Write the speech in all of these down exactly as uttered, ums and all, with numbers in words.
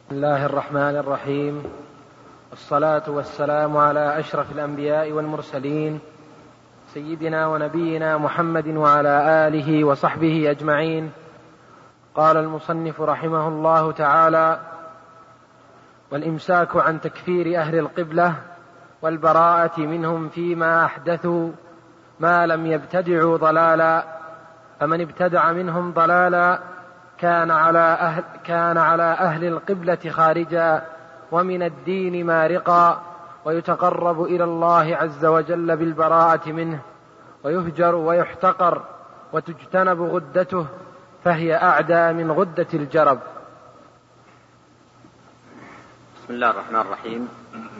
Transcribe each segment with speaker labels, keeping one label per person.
Speaker 1: بسم الله الرحمن الرحيم، والصلاة والسلام على أشرف الأنبياء والمرسلين سيدنا ونبينا محمد وعلى آله وصحبه أجمعين. قال المصنف رحمه الله تعالى: والإمساك عن تكفير أهل القبلة والبراءة منهم فيما أحدثوا ما لم يبتدعوا ضلالا، فمن ابتدع منهم ضلالا كان على أهل, كان على أهل القبلة خارجا ومن الدين مارقا، ويتقرب إلى الله عز وجل بالبراءة منه، ويهجر ويحتقر وتجتنب غدته، فهي أعدى من غدة الجرب.
Speaker 2: بسم الله الرحمن الرحيم.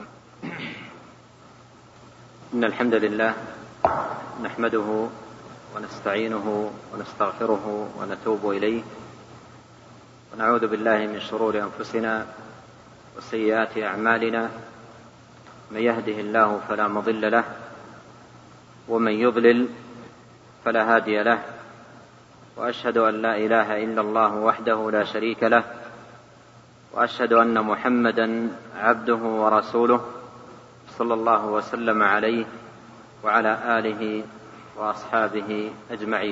Speaker 2: إن الحمد لله نحمده ونستعينه ونستغفره ونتوب إليه، ونعوذ بالله من شرور أنفسنا وسيئات أعمالنا، من يهده الله فلا مضل له، ومن يضلل فلا هادي له، وأشهد أن لا إله إلا الله وحده لا شريك له، وأشهد أن محمدا عبده ورسوله صلى الله وسلم عليه وعلى آله وأصحابه أجمعين.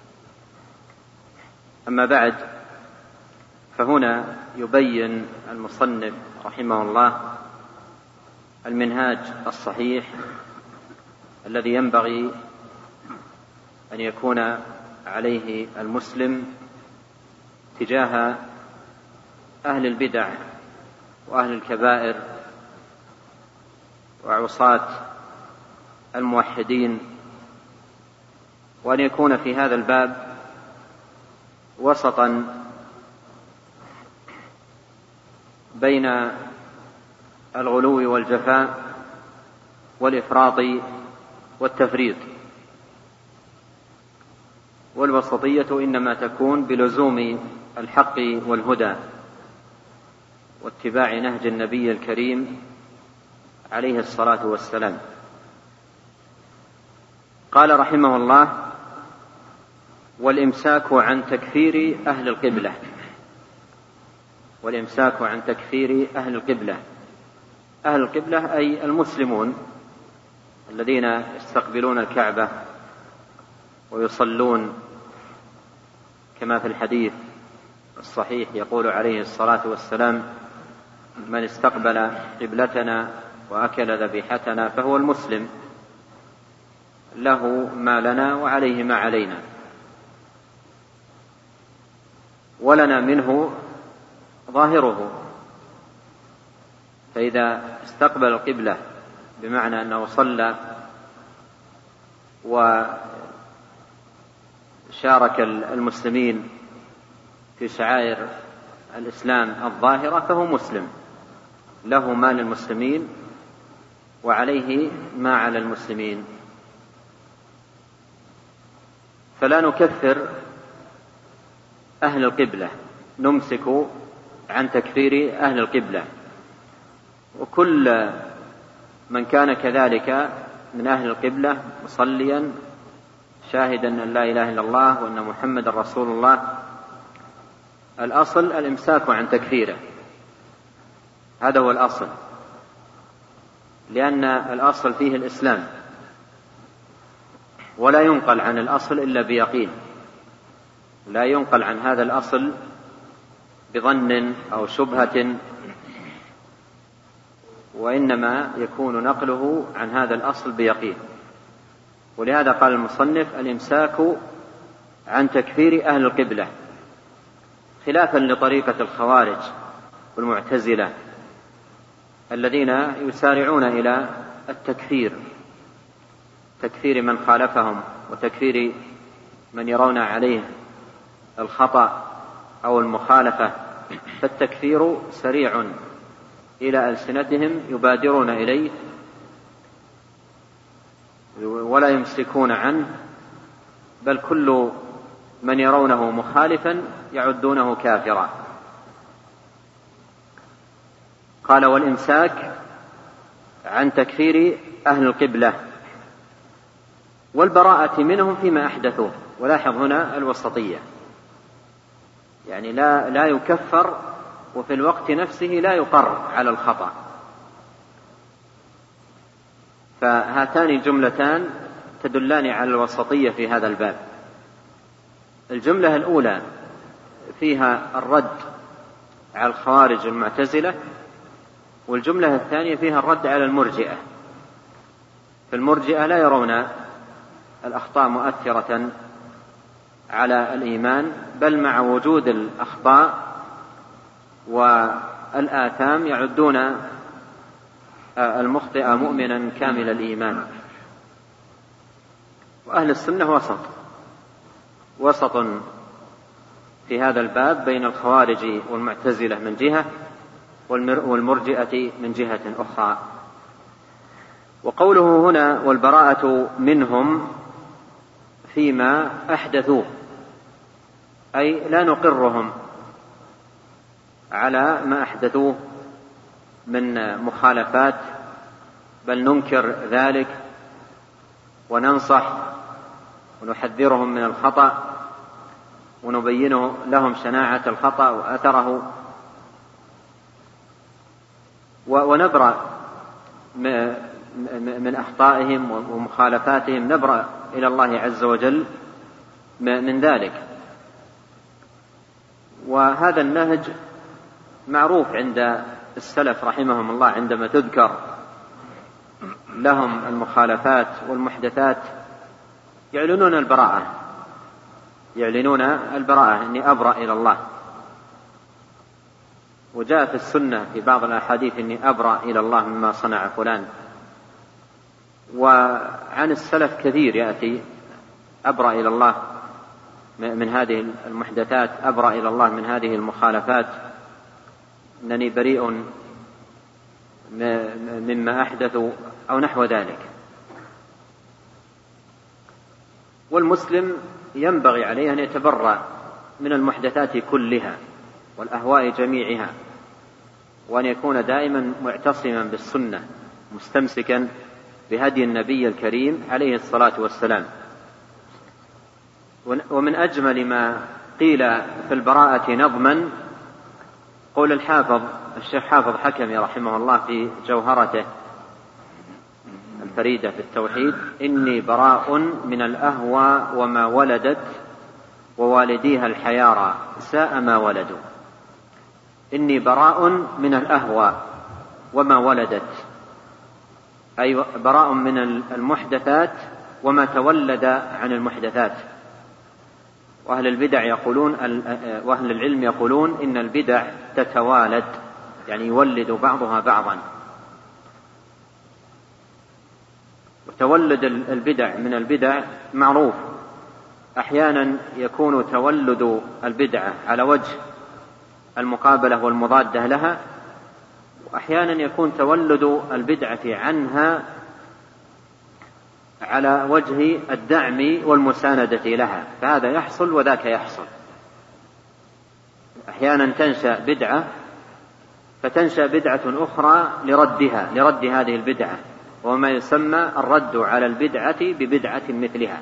Speaker 2: أما بعد، فهنا يبين المصنف رحمه الله المنهاج الصحيح الذي ينبغي أن يكون عليه المسلم تجاه أهل البدع وأهل الكبائر وعصاة الموحدين، وأن يكون في هذا الباب وسطا بين الغلو والجفاء والإفراط والتفريط. والوسطية إنما تكون بلزوم الحق والهدى واتباع نهج النبي الكريم عليه الصلاة والسلام. قال رحمه الله: والإمساك عن تكفير أهل القبلة. والإمساك عن تكفير أهل القبلة. أهل القبلة أي المسلمون الذين يستقبلون الكعبة ويصلون كما في الحديث الصحيح يقول عليه الصلاة والسلام: من استقبل قبلتنا وأكل ذبيحتنا فهو المسلم، له ما لنا وعليه ما علينا، ولنا منه ظاهره. فإذا استقبل القبلة بمعنى أنه صلى وشارك المسلمين في شعائر الإسلام الظاهرة فهو مسلم، له ما للمسلمين وعليه ما على المسلمين. فلا نكفر أهل القبلة، نمسك عن تكفير أهل القبلة، وكل من كان كذلك من أهل القبلة مصليا شاهدا أن لا إله إلا الله وأن محمد رسول الله، الأصل الإمساك عن تكفيره، هذا هو الأصل، لأن الأصل فيه الإسلام، ولا ينقل عن الأصل إلا بيقين، لا ينقل عن هذا الأصل بظن أو شبهة، وإنما يكون نقله عن هذا الأصل بيقين. ولهذا قال المصنف: الإمساك عن تكفير أهل القبلة، خلافا لطريقة الخوارج والمعتزلة الذين يسارعون إلى التكفير، تكفير من خالفهم وتكفير من يرون عليه الخطأ أو المخالفة، فالتكفير سريع إلى ألسنتهم يبادرون إليه ولا يمسكون عنه، بل كل من يرونه مخالفا يعدونه كافرا. قال: والإمساك عن تكفير أهل القبلة والبراءة منهم فيما أحدثوه. ولاحظ هنا الوسطية، يعني لا, لا يكفر وفي الوقت نفسه لا يقر على الخطأ. فهاتان الجملتان تدلان على الوسطية في هذا الباب. الجملة الأولى فيها الرد على الخوارج المعتزلة، والجملة الثانية فيها الرد على المرجئة. فالمرجئة لا يرون الأخطاء مؤثرة على الإيمان، بل مع وجود الأخطاء والآثام يعدون المخطئ مؤمنا كامل الإيمان. وأهل السنة وسط وسط في هذا الباب بين الخوارج والمعتزلة من جهة والمرجئة من جهة أخرى. وقوله هنا والبراءة منهم فيما أحدثوه، أي لا نقرهم على ما أحدثوه من مخالفات، بل ننكر ذلك وننصح ونحذرهم من الخطأ ونبينه لهم شناعة الخطأ وأثره، ونبرأ من أخطائهم ومخالفاتهم، نبرأ إلى الله عز وجل من ذلك. وهذا النهج معروف عند السلف رحمهم الله، عندما تذكر لهم المخالفات والمحدثات يعلنون البراءة يعلنون البراءة إني أبرأ إلى الله. وجاء في السنة في بعض الأحاديث إني أبرأ إلى الله مما صنع فلان. وعن السلف كثير يأتي أبرأ إلى الله من هذه المحدثات، أبرأ إلى الله من هذه المخالفات، أنني بريء مما أحدثوا أو نحو ذلك. والمسلم ينبغي عليه أن يتبرأ من المحدثات كلها والأهواء جميعها، وأن يكون دائما معتصما بالسنة مستمسكا بهدي النبي الكريم عليه الصلاة والسلام. ومن أجمل ما قيل في البراءة نظما قول الحافظ الشيخ حافظ حكمي رحمه الله في جوهرته الفريدة في التوحيد: إني براء من الأهوى وما ولدت ووالديها الحيارى ساء ما ولدوا. إني براء من الأهوى وما ولدت، أي براء من المحدثات وما تولد عن المحدثات. وأهل البدع يقولون وأهل العلم يقولون إن البدع تتوالد، يعني يولد بعضها بعضا. وتولد البدع من البدع معروف، أحيانا يكون تولد البدعة على وجه المقابلة والمضادة لها، وأحيانا يكون تولد البدعة عنها على وجه الدعم والمساندة لها، فهذا يحصل وذاك يحصل. أحيانا تنشأ بدعة فتنشأ بدعة أخرى لردها لرد هذه البدعة، وما يسمى الرد على البدعة ببدعة مثلها.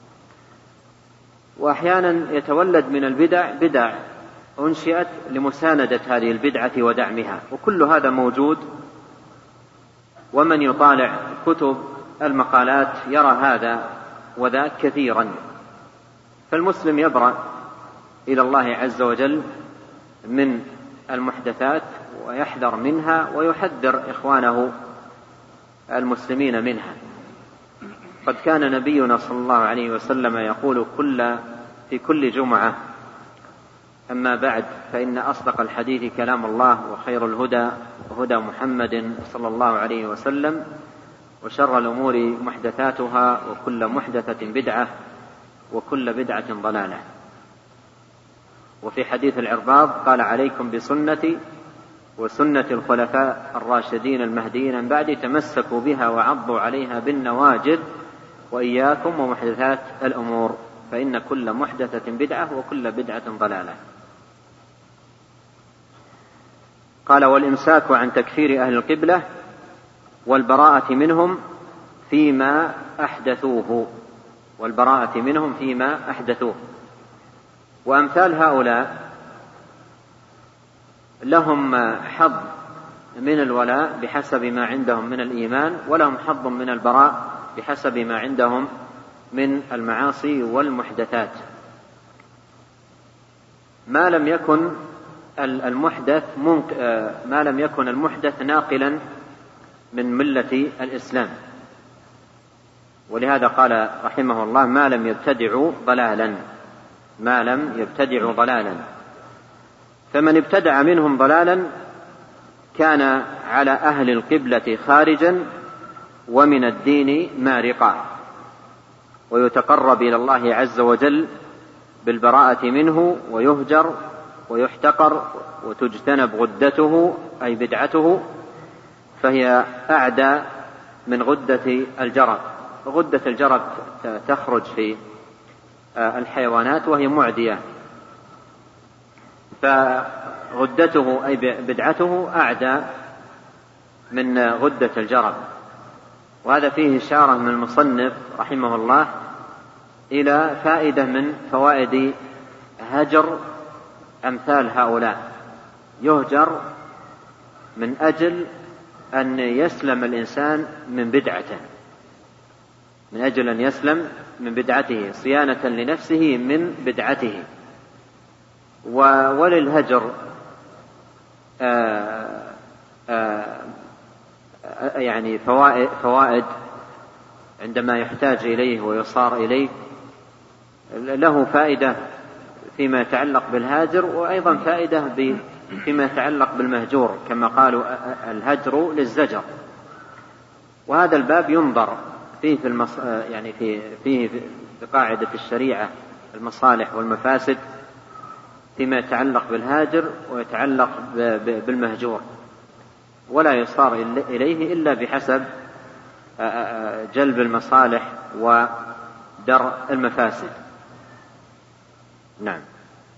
Speaker 2: وأحيانا يتولد من البدع بدع أنشئت لمساندة هذه البدعة ودعمها، وكل هذا موجود. ومن يطالع كتب المقالات يرى هذا وذاك كثيرا. فالمسلم يبرأ إلى الله عز وجل من المحدثات ويحذر منها ويحذر إخوانه المسلمين منها. قد كان نبينا صلى الله عليه وسلم يقول كل في كل جمعة: أما بعد، فإن أصدق الحديث كلام الله، وخير الهدى هدى محمد صلى الله عليه وسلم، وشر الأمور محدثاتها، وكل محدثة بدعة، وكل بدعة ضلالة. وفي حديث العرباض قال: عليكم بسنتي وسنة الخلفاء الراشدين المهديين من بعدي، تمسكوا بها وعضوا عليها بالنواجذ، وإياكم ومحدثات الأمور، فإن كل محدثة بدعة وكل بدعة ضلالة. قال: والإمساك عن تكفير أهل القبلة والبراءة منهم فيما أحدثوه والبراءة منهم فيما أحدثوه. وأمثال هؤلاء لهم حظ من الولاء بحسب ما عندهم من الإيمان، ولهم حظ من البراء بحسب ما عندهم من المعاصي والمحدثات، ما لم يكن المحدث ما لم يكن المحدث ناقلا من ملة الإسلام. ولهذا قال رحمه الله: ما لم يبتدعوا ضلالا، ما لم يبتدعوا ضلالا. فمن ابتدع منهم ضلالا كان على أهل القبلة خارجا ومن الدين مارقا، ويتقرب إلى الله عز وجل بالبراءة منه، ويهجر ويحتقر وتجتنب غدته أي بدعته، فهي أعدى من غدة الجرب. غدة الجرب تخرج في الحيوانات وهي معدية، فغدته أي بدعته أعدى من غدة الجرب. وهذا فيه إشارة من المصنف رحمه الله إلى فائدة من فوائد هجر أمثال هؤلاء. يهجر من أجل أن يسلم الإنسان من بدعته، من أجل أن يسلم من بدعته، صيانة لنفسه من بدعته. وللهجر آآ آآ يعني فوائد, فوائد عندما يحتاج إليه ويصار إليه. له فائدة فيما يتعلق بالهاجر، وأيضا فائدة فيما يتعلق بالمهجور، كما قالوا الهجر للزجر. وهذا الباب ينظر فيه في المص... يعني في فيه في قاعدة الشريعة المصالح والمفاسد فيما يتعلق بالهاجر ويتعلق بالمهجور، ولا يصار إليه إلا بحسب جلب المصالح ودرء المفاسد. نعم.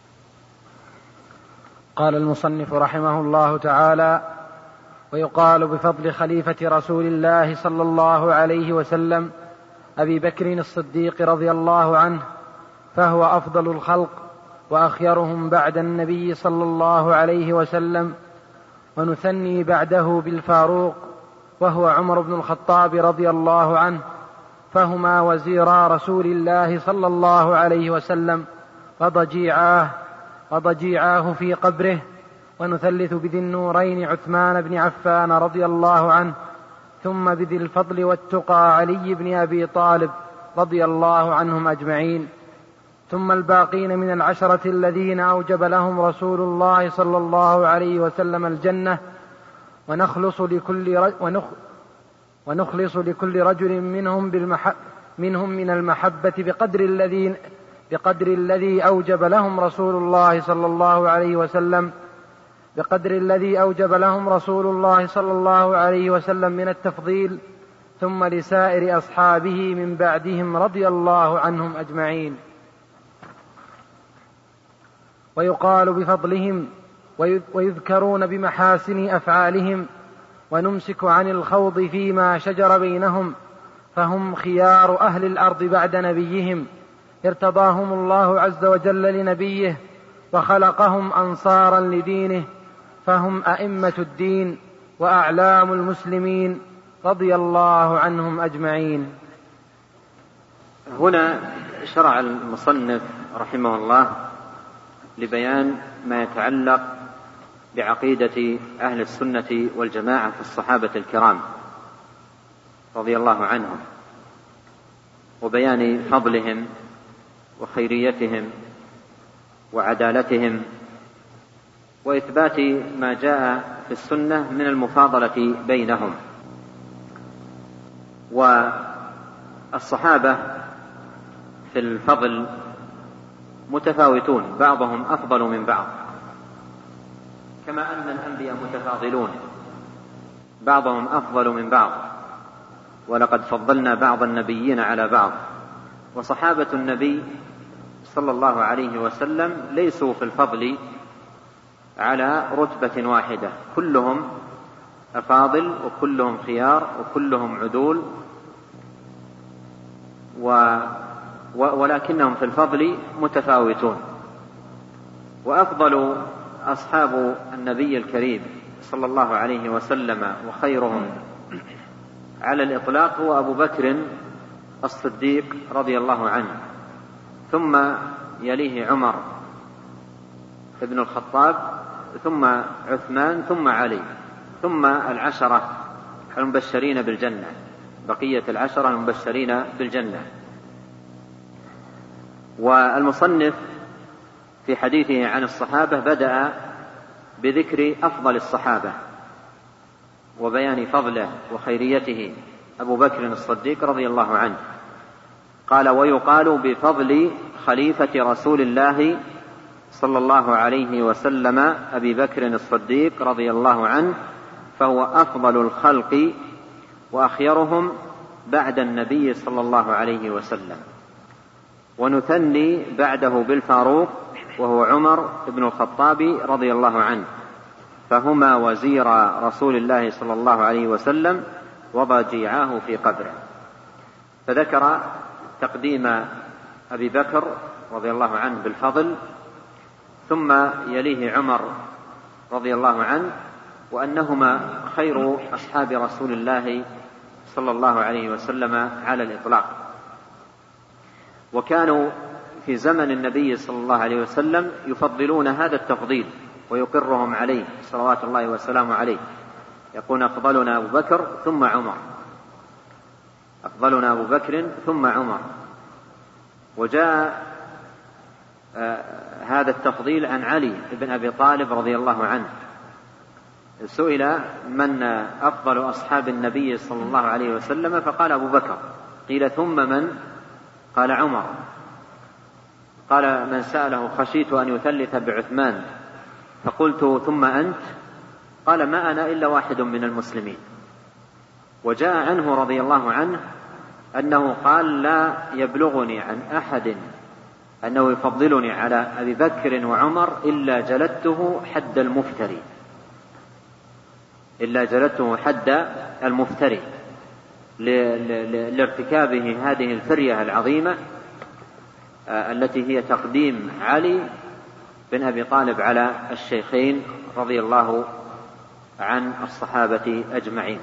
Speaker 1: قال المصنف رحمه الله تعالى: ويقال بفضل خليفة رسول الله صلى الله عليه وسلم أبي بكر الصديق رضي الله عنه، فهو أفضل الخلق وأخيرهم بعد النبي صلى الله عليه وسلم، ونثني بعده بالفاروق وهو عمر بن الخطاب رضي الله عنه، فهما وزيرا رسول الله صلى الله عليه وسلم وضجيعاه وضجيعاه في قبره. ونثلث بذي النورين عثمان بن عفان رضي الله عنه، ثم بذي الفضل والتقى علي بن أبي طالب رضي الله عنهم أجمعين، ثم الباقين من العشرة الذين أوجب لهم رسول الله صلى الله عليه وسلم الجنة، ونخلص لكل ونخ ونخلص لكل رجل منهم بالمحب منهم من المحبة بقدر الذي بقدر الذي أوجب لهم رسول الله صلى الله عليه وسلم بقدر الذي أوجب لهم رسول الله صلى الله عليه وسلم من التفضيل، ثم لسائر أصحابه من بعدهم رضي الله عنهم أجمعين. ويقال بفضلهم ويذكرون بمحاسن أفعالهم، ونمسك عن الخوض فيما شجر بينهم، فهم خيار أهل الأرض بعد نبيهم، ارتضاهم الله عز وجل لنبيه وخلقهم أنصارا لدينه، فهم أئمة الدين وأعلام المسلمين رضي الله عنهم أجمعين.
Speaker 2: هنا شرع المصنف رحمه الله لبيان ما يتعلق بعقيدة أهل السنة والجماعة في الصحابة الكرام رضي الله عنهم، وبيان فضلهم وخيريتهم وعدالتهم، وإثبات ما جاء في السنة من المفاضلة بينهم. والصحابة في الفضل متفاوتون، بعضهم أفضل من بعض، كما أن الأنبياء متفاضلون، بعضهم أفضل من بعض، ولقد فضلنا بعض النبيين على بعض. وصحابة النبي صلى الله عليه وسلم ليسوا في الفضل على رتبة واحدة، كلهم أفاضل وكلهم خيار وكلهم عدول، و ولكنهم في الفضل متفاوتون. وأفضل أصحاب النبي الكريم صلى الله عليه وسلم وخيرهم على الإطلاق هو أبو بكر الصديق رضي الله عنه، ثم يليه عمر ابن الخطاب، ثم عثمان، ثم علي، ثم العشرة المبشرين بالجنة، بقية العشرة المبشرين بالجنة. والمصنف في حديثه عن الصحابة بدأ بذكر أفضل الصحابة وبيان فضله وخيريته أبو بكر الصديق رضي الله عنه. قال: ويقال بفضل خليفة رسول الله صلى الله عليه وسلم أبي بكر الصديق رضي الله عنه، فهو أفضل الخلق وأخيرهم بعد النبي صلى الله عليه وسلم، ونثني بعده بالفاروق وهو عمر بن الخطاب رضي الله عنه، فهما وزير رسول الله صلى الله عليه وسلم وضجيعاه في قبره. فذكر تقديم أبي بكر رضي الله عنه بالفضل، ثم يليه عمر رضي الله عنه، وأنهما خير أصحاب رسول الله صلى الله عليه وسلم على الإطلاق، وكانوا في زمن النبي صلى الله عليه وسلم يفضلون هذا التفضيل ويقرهم عليه صلوات الله وسلامه عليه، يقول: أفضلنا أبو بكر ثم عمر، أفضلنا أبو بكر ثم عمر. وجاء آه هذا التفضيل عن علي بن أبي طالب رضي الله عنه، سئل: من أفضل أصحاب النبي صلى الله عليه وسلم؟ فقال: أبو بكر. قيل: ثم من؟ قال: عمر. قال من سأله: خشيت أن يثلث بعثمان، فقلت: ثم أنت؟ قال: ما أنا إلا واحد من المسلمين. وجاء عنه رضي الله عنه أنه قال: لا يبلغني عن أحد أنه يفضلني على أبي بكر وعمر إلا جلدته حد المفتري، إلا جلدته حد المفتري لارتكابه هذه الفرية العظيمة التي هي تقديم علي بن أبي طالب على الشيخين رضي الله عن الصحابة أجمعين.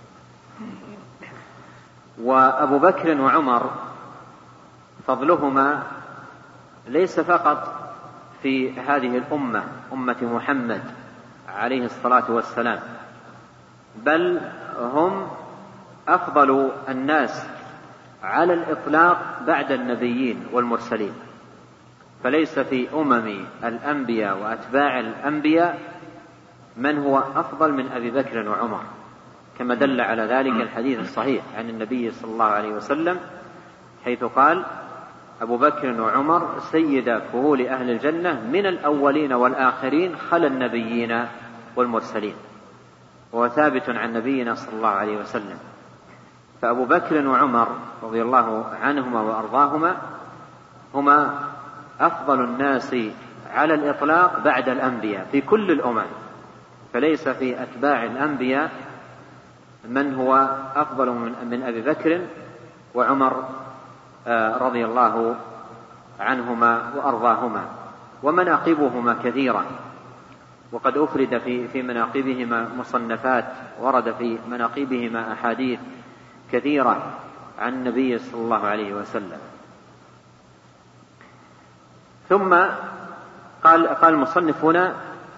Speaker 2: وأبو بكر وعمر فضلهما ليس فقط في هذه الأمة، أمة محمد عليه الصلاة والسلام، بل هم أفضل الناس على الإطلاق بعد النبيين والمرسلين، فليس في أمم الأنبياء وأتباع الأنبياء من هو أفضل من أبي بكر وعمر، كما دل على ذلك الحديث الصحيح عن النبي صلى الله عليه وسلم، حيث قال: أبو بكر وعمر سيد فهول أهل الجنة من الأولين والآخرين خلا النبيين والمرسلين، وهو ثابت عن نبينا صلى الله عليه وسلم. فأبو بكر وعمر رضي الله عنهما وأرضاهما هما أفضل الناس على الإطلاق بعد الأنبياء في كل الأمم، فليس في أتباع الأنبياء من هو أفضل من أبي بكر وعمر رضي الله عنهما وأرضاهما. ومناقبهما كثيرة، وقد أفرد في في مناقبهما مصنفات، ورد في مناقبهما أحاديث كثيرة عن النبي صلى الله عليه وسلم. ثم قال قال المصنف هنا: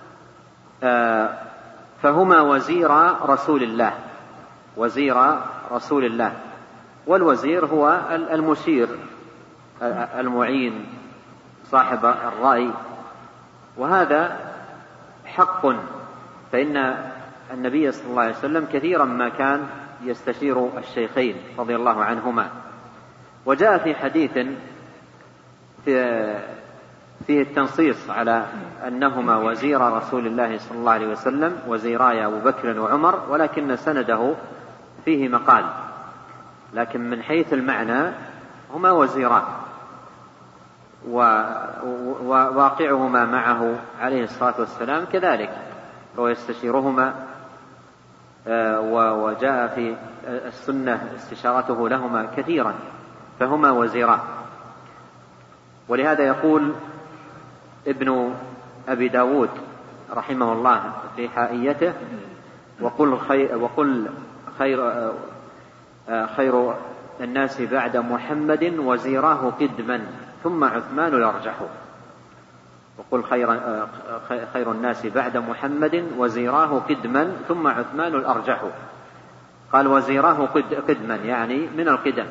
Speaker 2: فهما وزير رسول الله، وزير رسول الله. والوزير هو المشير المعين صاحب الرأي، وهذا حق، فإن النبي صلى الله عليه وسلم كثيرا ما كان يستشير الشيخين رضي الله عنهما. وجاء في حديث فيه التنصيص على أنهما وزير رسول الله صلى الله عليه وسلم، وزيراي أبو بكر وعمر، ولكن سنده فيه مقال، لكن من حيث المعنى هما وزيران، وواقعهما معه عليه الصلاة والسلام كذلك، هو يستشيرهما، وجاء في السنة استشارته لهما كثيرا، فهما وزيران. ولهذا يقول ابن أبي داود رحمه الله في حائيته: وقل خير, وقل خير, خير الناس بعد محمد وزيراه قدما ثم عثمان الأرجح. وقل خير, خير الناس بعد محمد وزيراه قدما ثم عثمان الأرجح. قال وزيراه قدما يعني من القدم،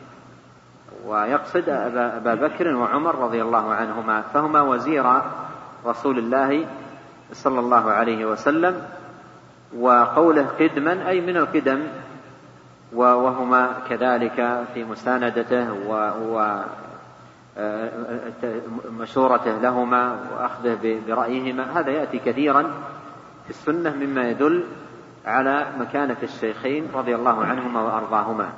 Speaker 2: ويقصد أبا بكر وعمر رضي الله عنهما، فهما وزير رسول الله صلى الله عليه وسلم. وقوله قدما أي من القدم، وهما كذلك في مساندته ومشورته لهما وأخذه برأيهما. هذا يأتي كثيرا في السنة مما يدل على مكانة الشيخين رضي الله عنهما وأرضاهما.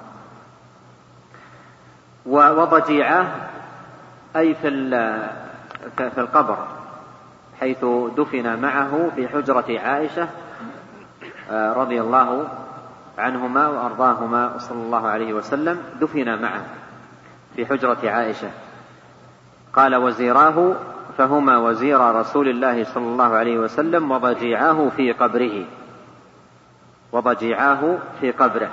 Speaker 2: وضجيعه أي في القبر، حيث دفن معه في حجرة عائشة رضي الله عنهما وأرضاهما وصلى الله عليه وسلم، دفن معه في حجرة عائشة. قال وزيراه فهما وزير رسول الله صلى الله عليه وسلم وضجيعاه في قبره، وضجيعاه في قبره.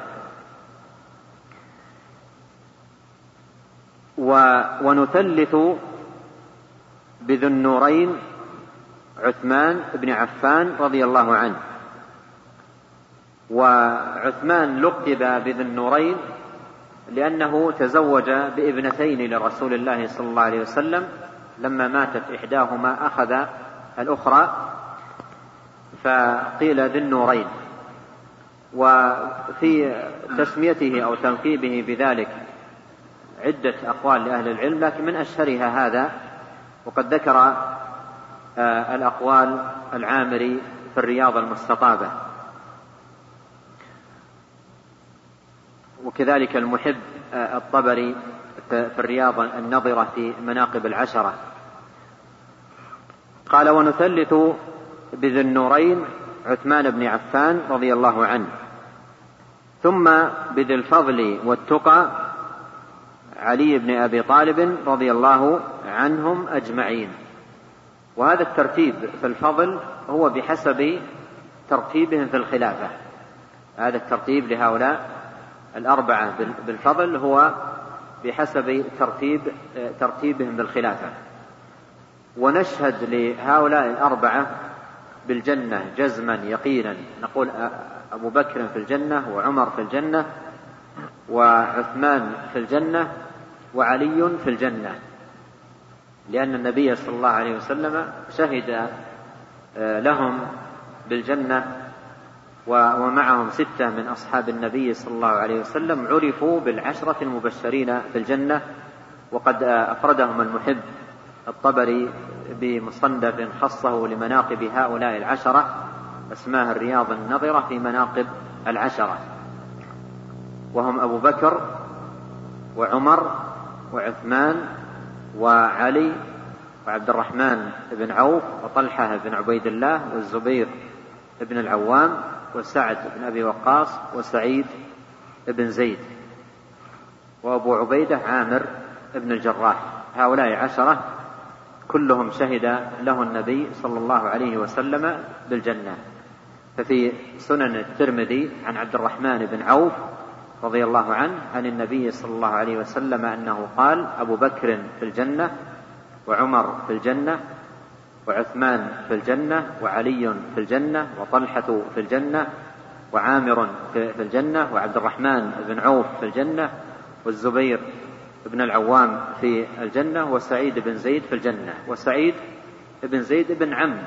Speaker 2: ونثلث بذو النورين عثمان بن عفان رضي الله عنه. وعثمان لقب بذو النورين لأنه تزوج بابنتين لرسول الله صلى الله عليه وسلم، لما ماتت إحداهما أخذ الأخرى فقيل ذو النورين. وفي تسميته أو تلقيبه بذلك عدة أقوال لأهل العلم، لكن من أشهرها هذا. وقد ذكر الأقوال العامري في الرياض المستطابة، وكذلك المحب الطبري في الرياض النظرة في مناقب العشرة. قال ونثلث بذي النورين عثمان بن عفان رضي الله عنه، ثم بذي الفضل والتقى علي بن أبي طالب رضي الله عنهم أجمعين. وهذا الترتيب في الفضل هو بحسب ترتيبهم في الخلافة. هذا الترتيب لهؤلاء الأربعة بالفضل هو بحسب ترتيب ترتيبهم بالخلافة. ونشهد لهؤلاء الأربعة بالجنة جزما يقينا، نقول أبو بكر في الجنة، وعمر في الجنة، وعثمان في الجنة، وعلي في الجنة، لأن النبي صلى الله عليه وسلم شهد لهم بالجنة، ومعهم ستة من أصحاب النبي صلى الله عليه وسلم عرفوا بالعشرة المبشرين في الجنة. وقد أفردهم المحب الطبري بمصنف خصه لمناقب هؤلاء العشرة، اسماه الرياض النظرة في مناقب العشرة، وهم أبو بكر وعمر وعثمان وعلي وعبد الرحمن بن عوف وطلحة بن عبيد الله والزبير بن العوام وسعد بن أبي وقاص وسعيد بن زيد وأبو عبيدة عامر بن الجراح. هؤلاء عشرة كلهم شهد له النبي صلى الله عليه وسلم بالجنة. ففي سنن الترمذي عن عبد الرحمن بن عوف رضي الله عنه عن النبي صلى الله عليه وسلم أنه قال أبو بكر في الجنة، وعمر في الجنة، وعثمان في الجنة، وعلي في الجنة، وطلحة في الجنة، وعامر في الجنة، وعبد الرحمن بن عوف في الجنة، والزبير بن العوام في الجنة، وسعيد بن زيد في الجنة. وسعيد بن زيد بن عم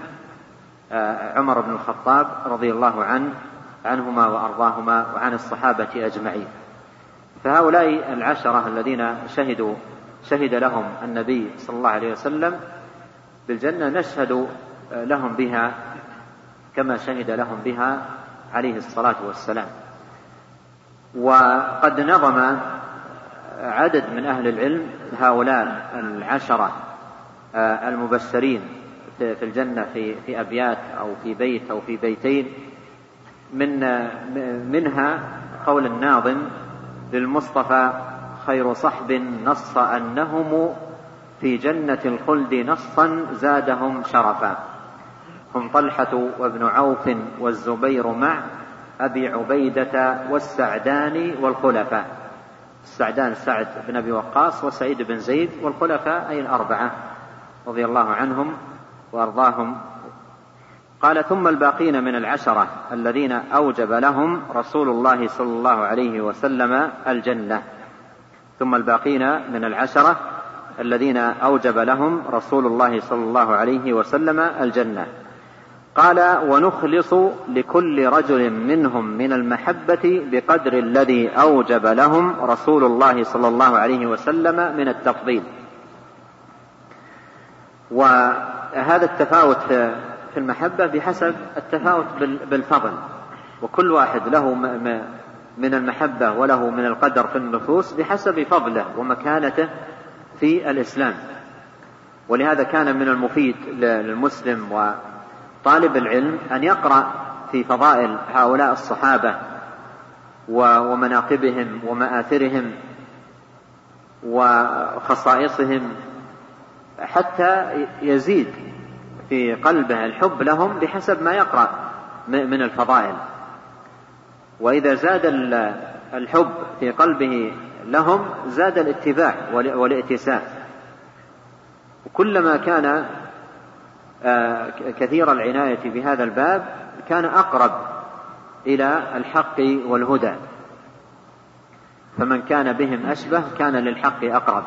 Speaker 2: عمر بن الخطاب رضي الله عنه عنهما وأرضاهما وعن الصحابة أجمعين. فهؤلاء العشرة الذين شهدوا شهد لهم النبي صلى الله عليه وسلم بالجنة نشهد لهم بها كما شهد لهم بها عليه الصلاة والسلام. وقد نظم عدد من أهل العلم هؤلاء العشرة المبشرين في الجنة في في أبيات أو في بيت أو في بيتين، من منها قول الناظم للمصطفى خير صحب نص أنهم في جنة الخلد نصا زادهم شرفا. هم طلحة وابن عوف والزبير مع أبي عبيدة والسعدان والخلفاء. السعدان سعد بن أبي وقاص وسعيد بن زيد، والخلفاء أي الأربعة رضي الله عنهم وأرضاهم. قال ثم الباقين من العشرة الذين أوجب لهم رسول الله صلى الله عليه وسلم الجنة. ثم الباقين من العشرة الذين أوجب لهم رسول الله صلى الله عليه وسلم الجنة. قال ونخلص لكل رجل منهم من المحبة بقدر الذي أوجب لهم رسول الله صلى الله عليه وسلم من التفضيل. وهذا التفاوت في المحبة بحسب التفاوت بالفضل، وكل واحد له من المحبة وله من القدر في النفوس بحسب فضله ومكانته في الإسلام. ولهذا كان من المفيد للمسلم وطالب العلم أن يقرأ في فضائل هؤلاء الصحابة ومناقبهم ومآثرهم وخصائصهم حتى يزيد في قلبه الحب لهم بحسب ما يقرأ من الفضائل. وإذا زاد الحب في قلبه لهم زاد الاتباع والائتساء. وكلما كان كثير العناية بهذا الباب كان أقرب إلى الحق والهدى، فمن كان بهم أشبه كان للحق أقرب.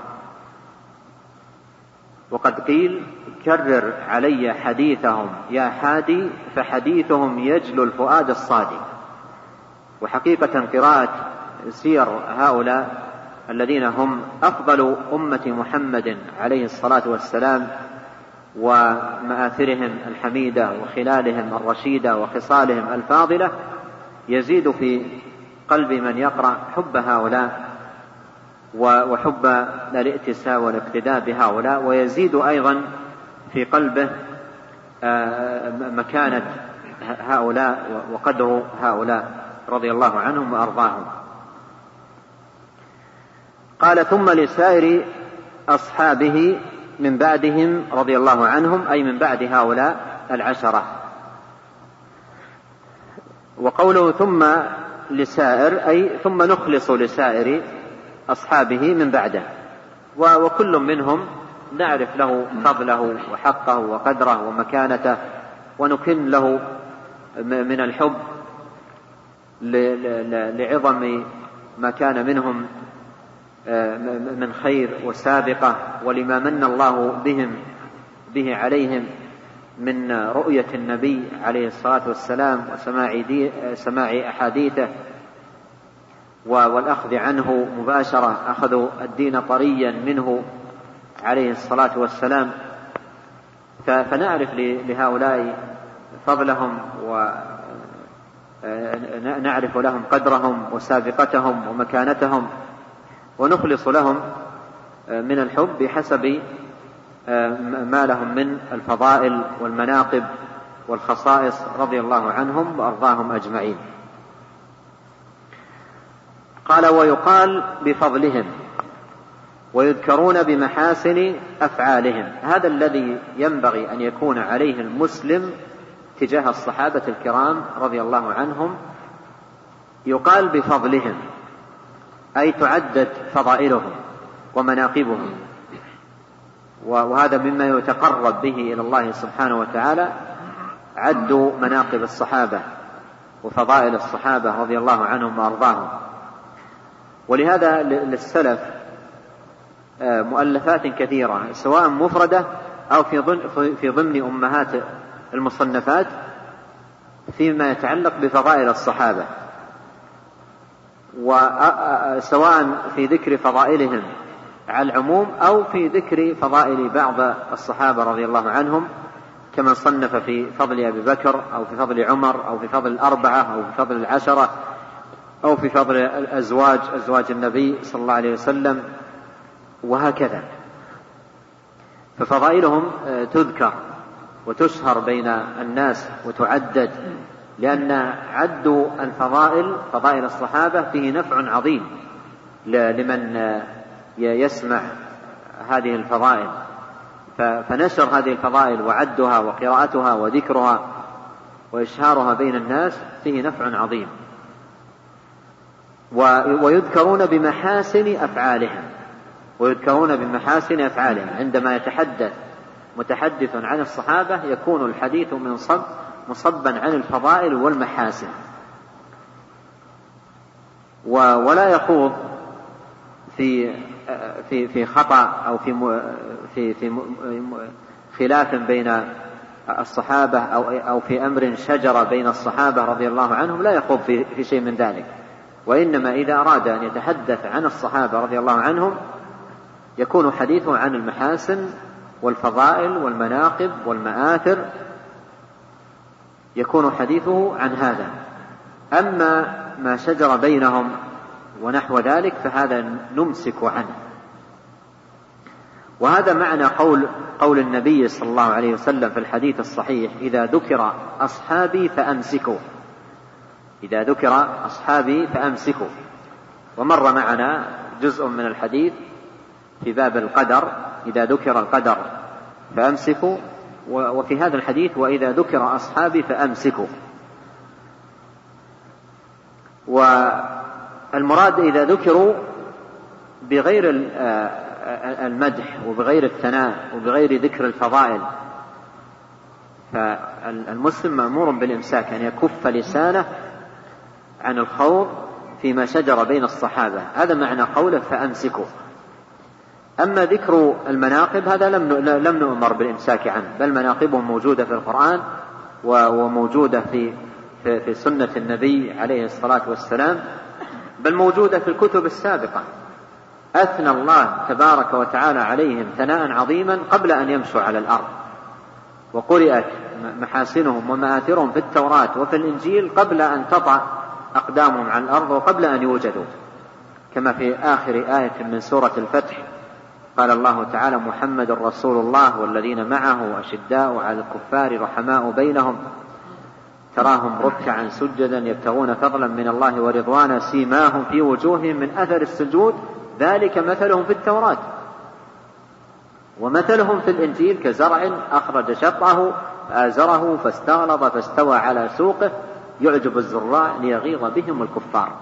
Speaker 2: وقد قيل كرر علي حديثهم يا حادي فحديثهم يجلو الفؤاد الصادي. وحقيقة قراءة سير هؤلاء الذين هم أفضل أمة محمد عليه الصلاة والسلام ومآثرهم الحميدة وخلالهم الرشيدة وخصالهم الفاضلة يزيد في قلب من يقرأ حب هؤلاء وحب الائتساء والاقتداء بهؤلاء، ويزيد أيضا في قلبه مكانة هؤلاء وقدر هؤلاء رضي الله عنهم وأرضاهم. قال ثم لسائر أصحابه من بعدهم رضي الله عنهم، أي من بعد هؤلاء العشرة. وقوله ثم لسائر أي ثم نخلص لسائر أصحابه من بعده، وكل منهم نعرف له فضله وحقه وقدره ومكانته، ونكن له من الحب لعظم ما كان منهم من خير وسابقة، ولما من الله بهم به عليهم من رؤية النبي عليه الصلاة والسلام وسماع أحاديثه والأخذ عنه مباشرة، أخذوا الدين طريا منه عليه الصلاة والسلام. فنعرف لهؤلاء فضلهم ونعرف لهم قدرهم وسابقتهم ومكانتهم، ونخلص لهم من الحب بحسب ما لهم من الفضائل والمناقب والخصائص رضي الله عنهم وأرضاهم أجمعين. قال ويقال بفضلهم ويذكرون بمحاسن أفعالهم. هذا الذي ينبغي أن يكون عليه المسلم تجاه الصحابة الكرام رضي الله عنهم. يقال بفضلهم أي تعدد فضائلهم ومناقبهم، وهذا مما يتقرب به إلى الله سبحانه وتعالى، عد مناقب الصحابة وفضائل الصحابة رضي الله عنهم وأرضاهم. ولهذا للسلف مؤلفات كثيرة سواء مفردة أو في ضمن أمهات المصنفات فيما يتعلق بفضائل الصحابة، وسواء في ذكر فضائلهم على العموم أو في ذكر فضائل بعض الصحابة رضي الله عنهم، كمن صنف في فضل أبي بكر أو في فضل عمر أو في فضل الأربعة أو في فضل العشرة أو في فضل الأزواج أزواج النبي صلى الله عليه وسلم، وهكذا. ففضائلهم تذكر وتشهر بين الناس وتعدد، لأن عد الفضائل فضائل الصحابة فيه نفع عظيم لمن يسمع هذه الفضائل، فنشر هذه الفضائل وعدها وقراءتها وذكرها وإشهارها بين الناس فيه نفع عظيم. ويذكرون بمحاسن أفعالهم ويذكرون بمحاسن أفعالهم عندما يتحدث متحدث عن الصحابة يكون الحديث من صب مصبا عن الفضائل والمحاسن، ولا يخوض في في في خطأ أو في في في خلاف بين الصحابة أو أو في أمر شجر بين الصحابة رضي الله عنهم، لا يخوض في في شيء من ذلك. وإنما إذا أراد أن يتحدث عن الصحابة رضي الله عنهم يكون حديثه عن المحاسن والفضائل والمناقب والمآثر، يكون حديثه عن هذا. أما ما شجر بينهم ونحو ذلك فهذا نمسك عنه. وهذا معنى قول قول النبي صلى الله عليه وسلم في الحديث الصحيح: إذا ذكر أصحابي فأمسكوا إذا ذكر أصحابي فأمسكوا. ومر معنا جزء من الحديث في باب القدر: إذا ذكر القدر فأمسكوا، وفي هذا الحديث: وإذا ذكر أصحابي فأمسكوا. والمراد إذا ذكروا بغير المدح وبغير الثناء وبغير ذكر الفضائل، فالمسلم مأمور بالإمساك، أن يكف لسانه عن الخوض فيما شجر بين الصحابة. هذا معنى قوله فأمسكوا. أما ذكر المناقب هذا لم نؤمر بالإمساك عنه، بل مناقبهم موجودة في القرآن وموجودة في في سنة النبي عليه الصلاة والسلام، بل موجودة في الكتب السابقة. أثنى الله تبارك وتعالى عليهم ثناء عظيما قبل أن يمشوا على الأرض، وقرأت محاسنهم ومآثرهم في التوراة وفي الإنجيل قبل أن تطأ أقدامهم على الأرض وقبل أن يوجدوا، كما في آخر آية من سورة الفتح: قال الله تعالى: محمد رسول الله والذين معه أشداء على الكفار رحماء بينهم تراهم ركعا سجدا يبتغون فضلا من الله ورضوانا سيماهم في وجوههم من أثر السجود ذلك مثلهم في التوراة ومثلهم في الإنجيل كزرع أخرج شطأه فآزره فاستغلظ فاستوى على سوقه يعجب الزراع ليغيظ بهم الكفار.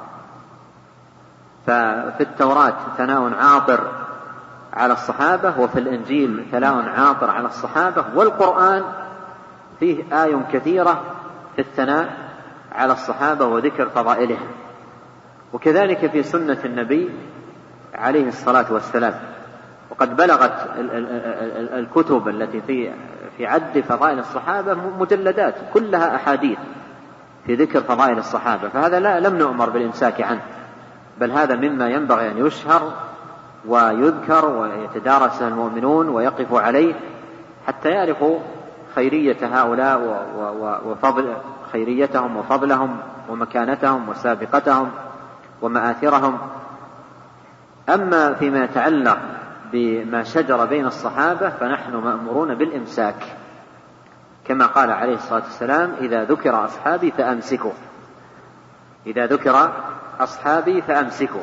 Speaker 2: ففي التوراة ثناء عاطر على الصحابة، وفي الإنجيل ثناء عاطر على الصحابة، والقرآن فيه آي كثيرة في الثناء على الصحابة وذكر فضائلهم. وكذلك في سنة النبي عليه الصلاة والسلام. وقد بلغت الكتب التي في في عد فضائل الصحابة مجلدات كلها أحاديث في ذكر فضائل الصحابة، فهذا لا لم نؤمر بالإمساك عنه، بل هذا مما ينبغي أن يشهر ويذكر ويتدارسه المؤمنون ويقفوا عليه حتى يعرفوا خيرية هؤلاء وفضل خيريتهم وفضلهم ومكانتهم وسابقتهم ومآثرهم. أما فيما يتعلق بما شجر بين الصحابة فنحن مأمورون بالإمساك، كما قال عليه الصلاة والسلام: إذا ذكر أصحابي فأمسكوا إذا ذكر أصحابي فأمسكوا.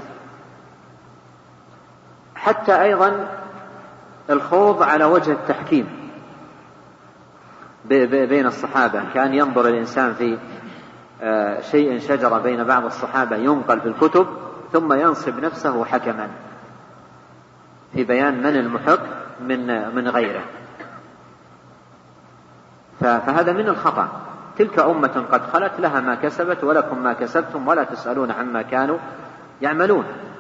Speaker 2: حتى أيضا الخوض على وجه التحكيم بين الصحابة، كان ينظر الإنسان في شيء شجر بين بعض الصحابة ينقل في الكتب ثم ينصب نفسه حكما في بيان من المحق من من غيره، فهذا من الخطأ. تلك أمة قد خلت لها ما كسبت ولكم ما كسبتم ولا تسألون عما كانوا يعملون.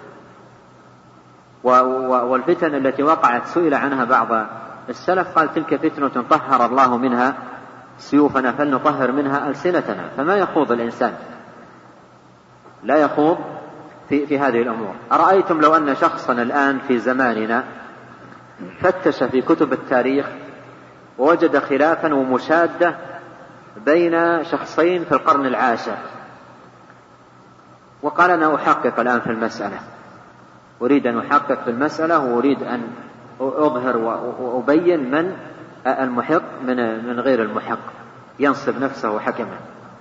Speaker 2: والفتن التي وقعت سئل عنها بعض السلف قال: تلك فتنة طهر الله منها سيوفنا فلنطهر منها ألسنتنا. فما يخوض الإنسان، لا يخوض في, في هذه الأمور. أرأيتم لو أن شخصا الآن في زماننا فتش في كتب التاريخ ووجد خلافا ومشادة بين شخصين في القرن العاشر، وقال: أنا أحقق الآن في المسألة، أريد أن أحقق في المسألة وأريد أن أظهر وأبين من المحق من من غير المحق، ينصب نفسه حكما.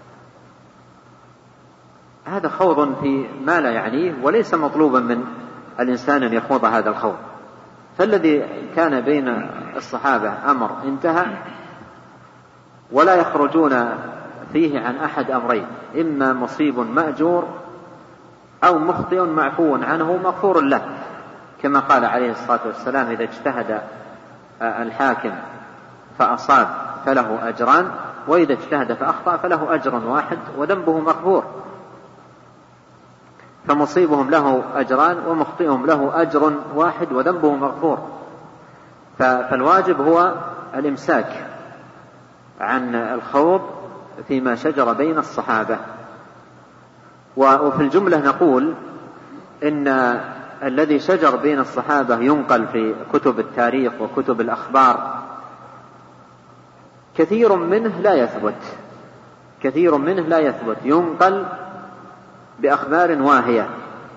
Speaker 2: هذا خوض في ما لا يعنيه، وليس مطلوبا من الإنسان أن يخوض هذا الخوض. فالذي كان بين الصحابة أمر انتهى ولا يخرجون فيه عن أحد أمرين، إما مصيب مأجور أو مخطئ معفو عنه مغفور له، كما قال عليه الصلاة والسلام: إذا اجتهد الحاكم فأصاب فله أجران، وإذا اجتهد فأخطأ فله أجر واحد وذنبه مغفور. فمصيبهم له أجران ومخطئهم له أجر واحد وذنبه مغفور. فالواجب هو الإمساك عن الخوض فيما شجر بين الصحابة. وفي الجملة نقول إن الذي شجر بين الصحابة ينقل في كتب التاريخ وكتب الأخبار، كثير منه لا يثبت كثير منه لا يثبت ينقل بأخبار واهية،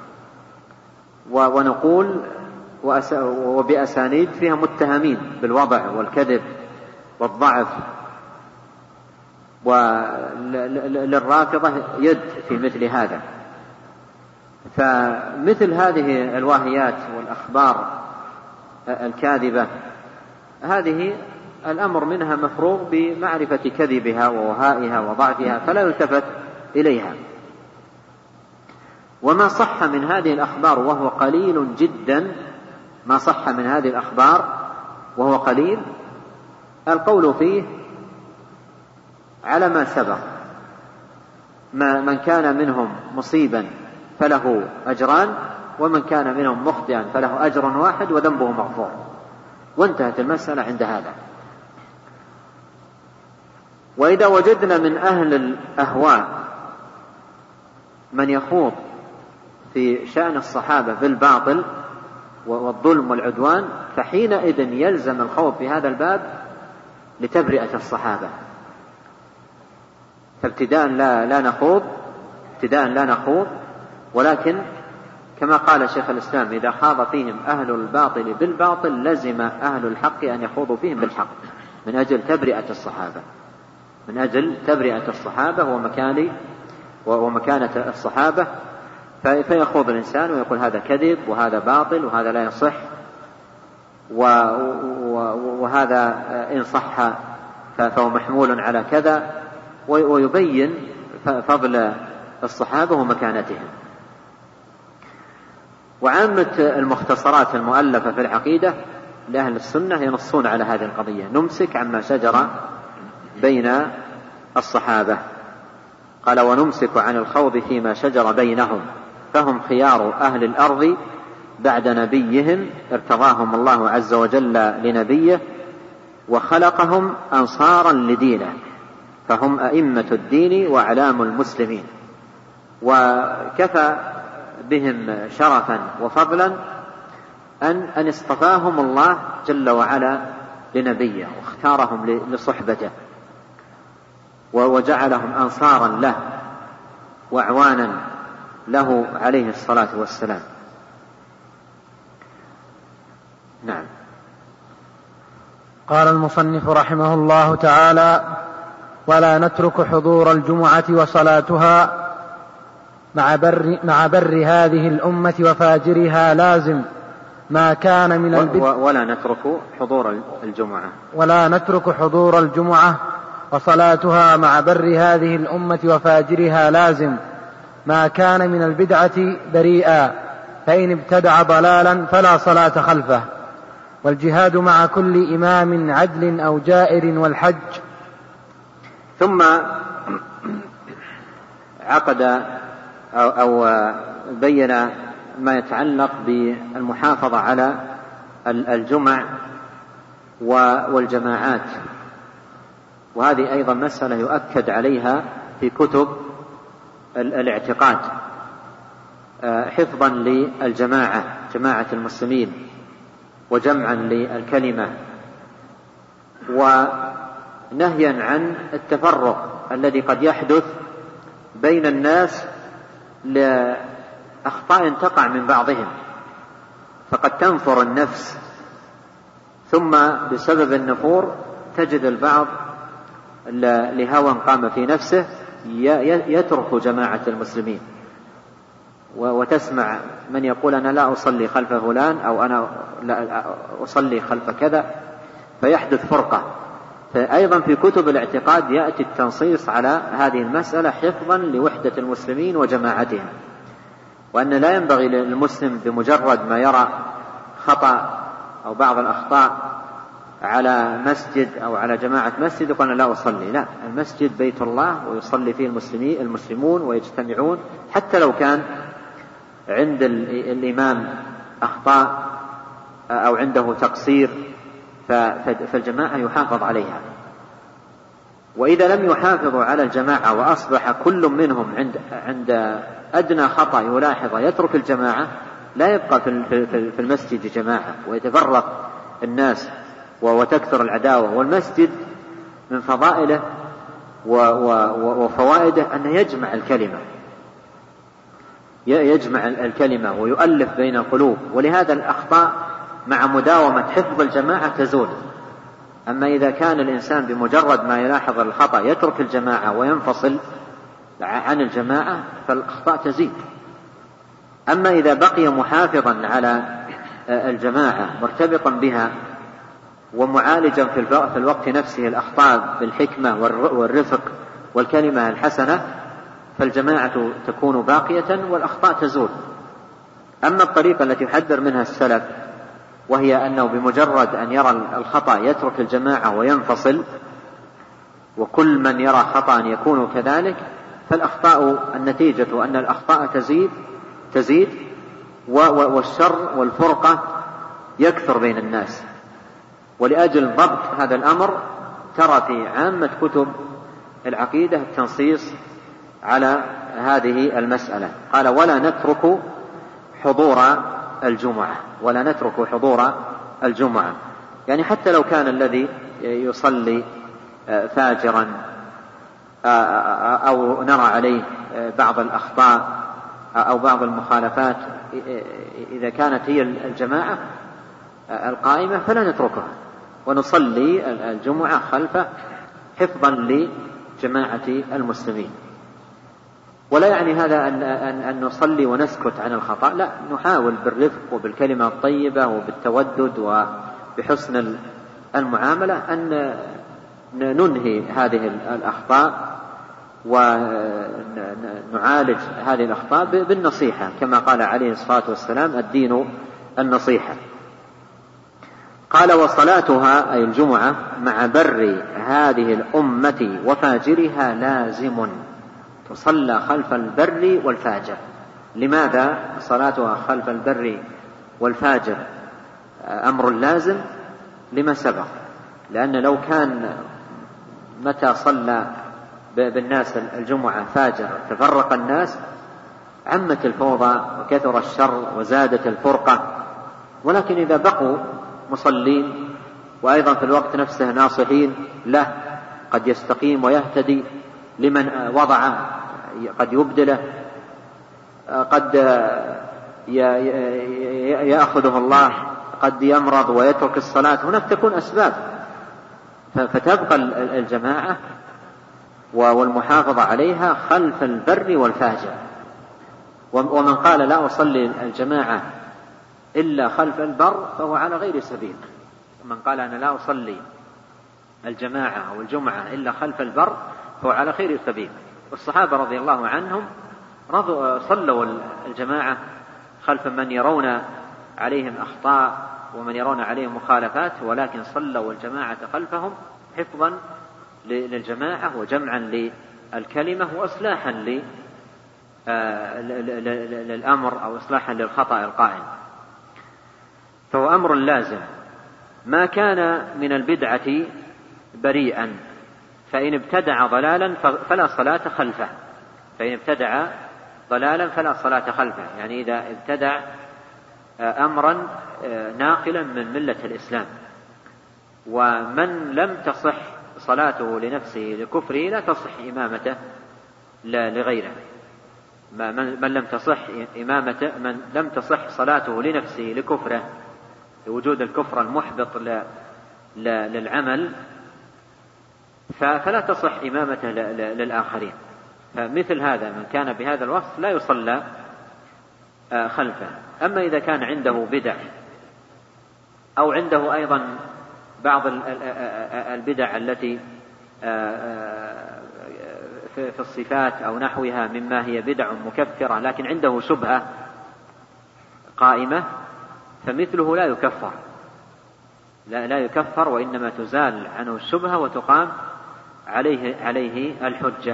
Speaker 2: ونقول وبأسانيد فيها متهمين بالوضع والكذب والضعف، وللرافضة يد في مثل هذا. فمثل هذه الواهيات والأخبار الكاذبة هذه الأمر منها مفروغ بمعرفة كذبها ووهائها وضعفها، فلا يلتفت إليها. وما صح من هذه الأخبار وهو قليل جدا، ما صح من هذه الأخبار وهو قليل، القول فيه على ما سبق: ما من كان منهم مصيبا فله أجران، ومن كان منهم مخطئا فله أجر واحد وذنبه مغفور، وانتهت المسألة عند هذا. وإذا وجدنا من أهل الأهواء من يخوض في شأن الصحابة بالباطل والظلم والعدوان، فحينئذ يلزم الخوض في هذا الباب لتبرئة الصحابة. فابتداء لا, لا نخوض ابتداء لا نخوض ولكن كما قال شيخ الإسلام: إذا خاض فيهم أهل الباطل بالباطل لزم أهل الحق أن يخوضوا فيهم بالحق، من أجل تبرئة الصحابة من أجل تبرئة الصحابة ومكان ومكانة الصحابة. فيخوض الإنسان ويقول هذا كذب وهذا باطل وهذا لا يصح، وهذا إن صح فهو محمول على كذا، ويبين فضل الصحابة ومكانتهم. وعامة المختصرات المؤلفة في العقيدة لأهل السنة ينصون على هذه القضية: نمسك عما شجر بين الصحابة. قال: ونمسك عن الخوض فيما شجر بينهم، فهم خيار أهل الأرض بعد نبيهم، ارتضاهم الله عز وجل لنبيه وخلقهم أنصارا لدينه، فهم أئمة الدين وأعلام المسلمين، وكفى بهم شرفا وفضلا أن, أن اصطفاهم الله جل وعلا لنبيه واختارهم لصحبته وجعلهم أنصارا له وأعوانا له عليه الصلاة والسلام. نعم.
Speaker 1: قال المصنف رحمه الله تعالى: ولا نترك حضور الجمعة وصلاتها مع بر, مع بر هذه الأمة وفاجرها لازم ما كان من البدع.
Speaker 2: ولا نترك حضور الجمعة
Speaker 1: ولا نترك حضور الجمعة وصلاتها مع بر هذه الأمة وفاجرها لازم ما كان من البدعة بريئا، فإن ابتدع ضلالا فلا صلاة خلفه، والجهاد مع كل إمام عدل أو جائر والحج.
Speaker 2: ثم عقد أو, أو بين ما يتعلق بالمحافظة على الجمع والجماعات، وهذه أيضا مسألة يؤكد عليها في كتب الاعتقاد، حفظا للجماعة جماعة المسلمين وجمعا للكلمة، ونهيا عن التفرق الذي قد يحدث بين الناس لأخطاء تقع من بعضهم، فقد تنفر النفس ثم بسبب النفور تجد البعض لهوى قام في نفسه يترك جماعة المسلمين. وتسمع من يقول أنا لا أصلي خلف فلان أو أنا لا أصلي خلف كذا، فيحدث فرقة. فأيضا في كتب الاعتقاد يأتي التنصيص على هذه المسألة حفظا لوحدة المسلمين وجماعتهم، وأن لا ينبغي للمسلم بمجرد ما يرى خطأ أو بعض الأخطاء على مسجد أو على جماعة مسجد يقول أنا لا أصلي. لا، المسجد بيت الله ويصلي فيه المسلمين المسلمون ويجتمعون، حتى لو كان عند الإمام أخطاء أو عنده تقصير فالجماعة يحافظ عليها. وإذا لم يحافظوا على الجماعة وأصبح كل منهم عند عند أدنى خطأ يلاحظ يترك الجماعة، لا يبقى في المسجد جماعة ويتفرق الناس وتكثر العداوة. والمسجد من فضائله وفوائده أنه يجمع الكلمة يجمع الكلمة ويؤلف بين القلوب، ولهذا الأخطاء مع مداومة حفظ الجماعة تزول. أما إذا كان الإنسان بمجرد ما يلاحظ الخطأ يترك الجماعة وينفصل عن الجماعة فالأخطاء تزيد. أما إذا بقي محافظا على الجماعة مرتبطا بها ومعالجا في الوقت نفسه الأخطاء بالحكمة والرفق والكلمة الحسنة فالجماعة تكون باقية والأخطاء تزول. أما الطريقة التي يحذر منها السلف وهي أنه بمجرد أن يرى الخطأ يترك الجماعة وينفصل، وكل من يرى خطأ يكون كذلك، فالأخطاء النتيجة أن الأخطاء تزيد تزيد والشر والفرقة يكثر بين الناس. ولأجل ضبط هذا الأمر ترى في عامة كتب العقيدة التنصيص على هذه المسألة. قال ولا نترك حضور الجمعة ولا نترك حضور الجمعة، يعني حتى لو كان الذي يصلي فاجرا أو نرى عليه بعض الأخطاء أو بعض المخالفات، إذا كانت هي الجماعة القائمة فلا نتركها ونصلي الجمعة خلفه حفظا لجماعة المسلمين. ولا يعني هذا أن, أن, أن نصلي ونسكت عن الخطأ، لا، نحاول بالرفق وبالكلمة الطيبة وبالتودد وبحسن المعاملة أن ننهي هذه الأخطاء ونعالج هذه الأخطاء بالنصيحة، كما قال عليه الصلاة والسلام الدين النصيحة. قال وصلاتها أي الجمعة مع بر هذه الأمة وفاجرها لازم، تصلى خلف البر والفاجر. لماذا صلاتها خلف البر والفاجر أمر لازم؟ لما سبق، لأن لو كان متى صلى بالناس الجمعة فاجر تفرق الناس عمت الفوضى وكثر الشر وزادت الفرقة. ولكن إذا بقوا مصلين وأيضا في الوقت نفسه ناصحين له قد يستقيم ويهتدي، لمن وضع قد يبدله، قد يأخذه الله، قد يمرض ويترك الصلاة، هناك تكون أسباب، فتبقى الجماعة والمحافظة عليها خلف البر والفاجر. ومن قال لا أصلي الجماعة إلا خلف البر فهو على غير سبيل. من قال أنا لا أصلي الجماعة أو الجمعة إلا خلف البر فهو على خير سبيل. والصحابة رضي الله عنهم صلوا الجماعة خلف من يرون عليهم أخطاء ومن يرون عليهم مخالفات، ولكن صلوا الجماعة خلفهم حفظا للجماعة وجمعا للكلمة وإصلاحا للأمر أو إصلاحا للخطأ القائم. فهو أمر لازم. ما كان من البدعة بريئا، فإن ابتدع ضلالا فلا صلاة خلفه. فإن ابتدع ضلالا فلا صلاة خلفه، يعني إذا ابتدع أمرا ناقلا من ملة الإسلام، ومن لم تصح صلاته لنفسه لكفره لا تصح إمامته لغيره. من لم تصح إمامته من لم تصح صلاته لنفسه لكفره لوجود الكفر المحبط للعمل فلا تصح إمامته للآخرين. فمثل هذا من كان بهذا الوصف لا يصلى خلفه. أما إذا كان عنده بدع أو عنده أيضا بعض البدع التي في الصفات أو نحوها مما هي بدع مكفرة، لكن عنده شبهة قائمة، فمثله لا يكفر لا, لا يكفر وإنما تزال عنه الشبهة وتقام عليه, عليه الحجة.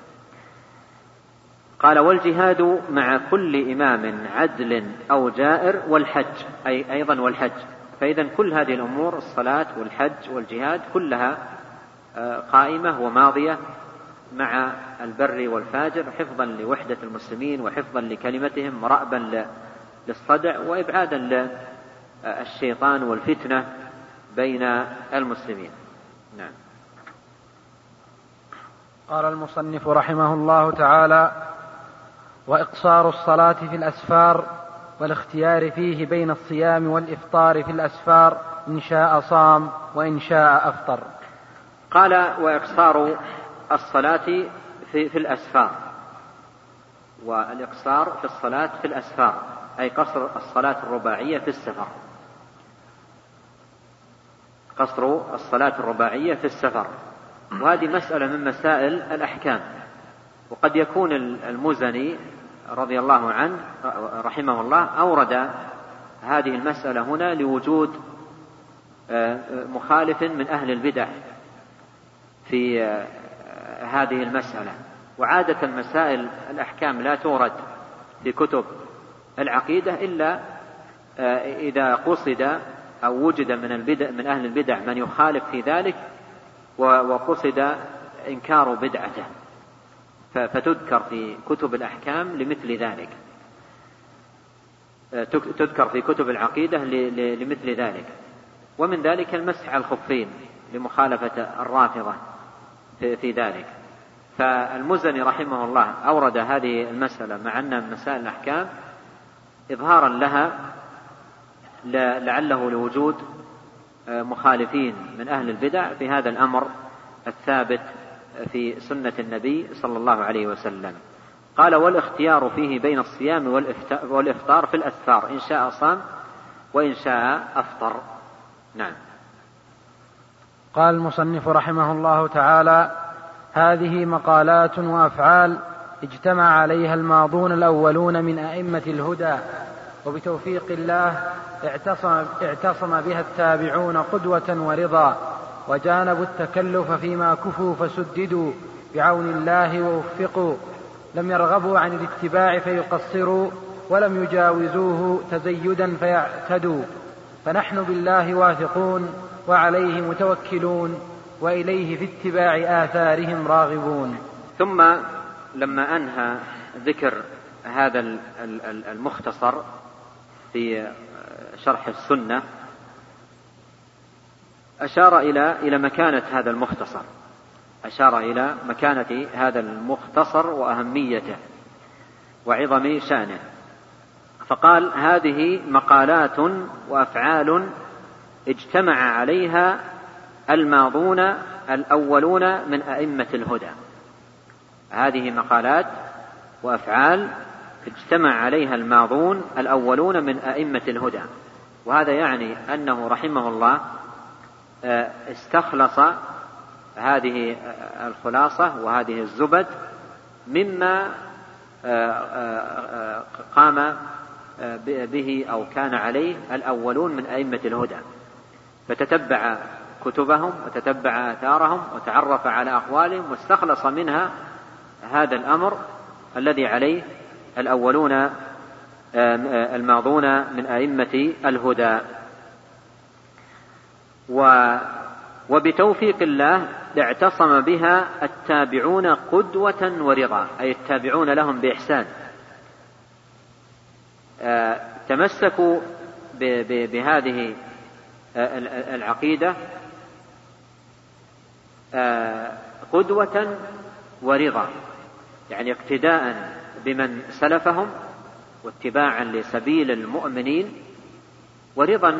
Speaker 2: قال: والجهاد مع كل إمام عدل أو جائر والحج، أي أيضا والحج. فإذا كل هذه الأمور، الصلاة والحج والجهاد، كلها قائمة وماضية مع البر والفاجر، حفظا لوحدة المسلمين وحفظا لكلمتهم ورأبا للصدع وإبعادا للشيطان والفتنة بين المسلمين. نعم.
Speaker 1: قال المصنف رحمه الله تعالى: وإقصار الصلاة في الأسفار والاختيار فيه بين الصيام والإفطار في الأسفار، إن شاء صام وإن شاء أفطر.
Speaker 2: قال: وإقصار الصلاة في, في الأسفار، والإقصار في الصلاة في الأسفار أي قصر الصلاة الرباعية في السفر، قصر الصلاة الرباعية في السفر. وهذه مسألة من مسائل الأحكام، وقد يكون المزني رضي الله عنه رحمه الله أورد هذه المسألة هنا لوجود مخالف من أهل البدع في هذه المسألة. وعادة مسائل الأحكام لا تورد في كتب العقيدة إلا إذا قصد أو وجد من البدع من أهل البدع من يخالف في ذلك وقصد إنكار بدعته، فتذكر في كتب الأحكام لمثل ذلك، تذكر في كتب العقيدة لمثل ذلك. ومن ذلك المسح على الخفين لمخالفة الرافضة في ذلك. فالمزني رحمه الله أورد هذه المسألة مع أنها من مسائل الأحكام إظهارا لها لعله لوجود مخالفين من أهل البدع في هذا الأمر الثابت في سنة النبي صلى الله عليه وسلم. قال: والاختيار فيه بين الصيام والإفطار في الأسفار، إن شاء صام وإن شاء أفطر. نعم.
Speaker 1: قال المصنف رحمه الله تعالى: هذه مقالات وأفعال اجتمع عليها الماضون الأولون من أئمة الهدى، وبتوفيق الله اعتصم, اعتصم بها التابعون قدوة ورضا، وجانبوا التكلف فيما كفوا فسددوا بعون الله ووفقوا، لم يرغبوا عن الاتباع فيقصروا، ولم يجاوزوه تزيدا فيعتدوا. فنحن بالله واثقون وعليه متوكلون، وإليه في اتباع آثارهم راغبون.
Speaker 2: ثم لما أنهى ذكر هذا المختصر في شرح السنة أشار إلى إلى مكانة هذا المختصر، أشار إلى مكانة هذا المختصر وأهميته وعظم شأنه، فقال: هذه مقالات وأفعال اجتمع عليها الماضون الأولون من أئمة الهدى. هذه مقالات وأفعال اجتمع عليها الماضون الأولون من أئمة الهدى. وهذا يعني أنه رحمه الله استخلص هذه الخلاصة وهذه الزبد مما قام به أو كان عليه الأولون من أئمة الهدى، فتتبع كتبهم وتتبع آثارهم وتعرف على أقوالهم واستخلص منها هذا الأمر الذي عليه الأولون الماضون من أئمة الهدى. وبتوفيق الله اعتصم بها التابعون قدوة ورضا، أي التابعون لهم بإحسان، تمسكوا بهذه العقيدة قدوة ورضا، يعني اقتداء بمن سلفهم واتباعا لسبيل المؤمنين، ورضا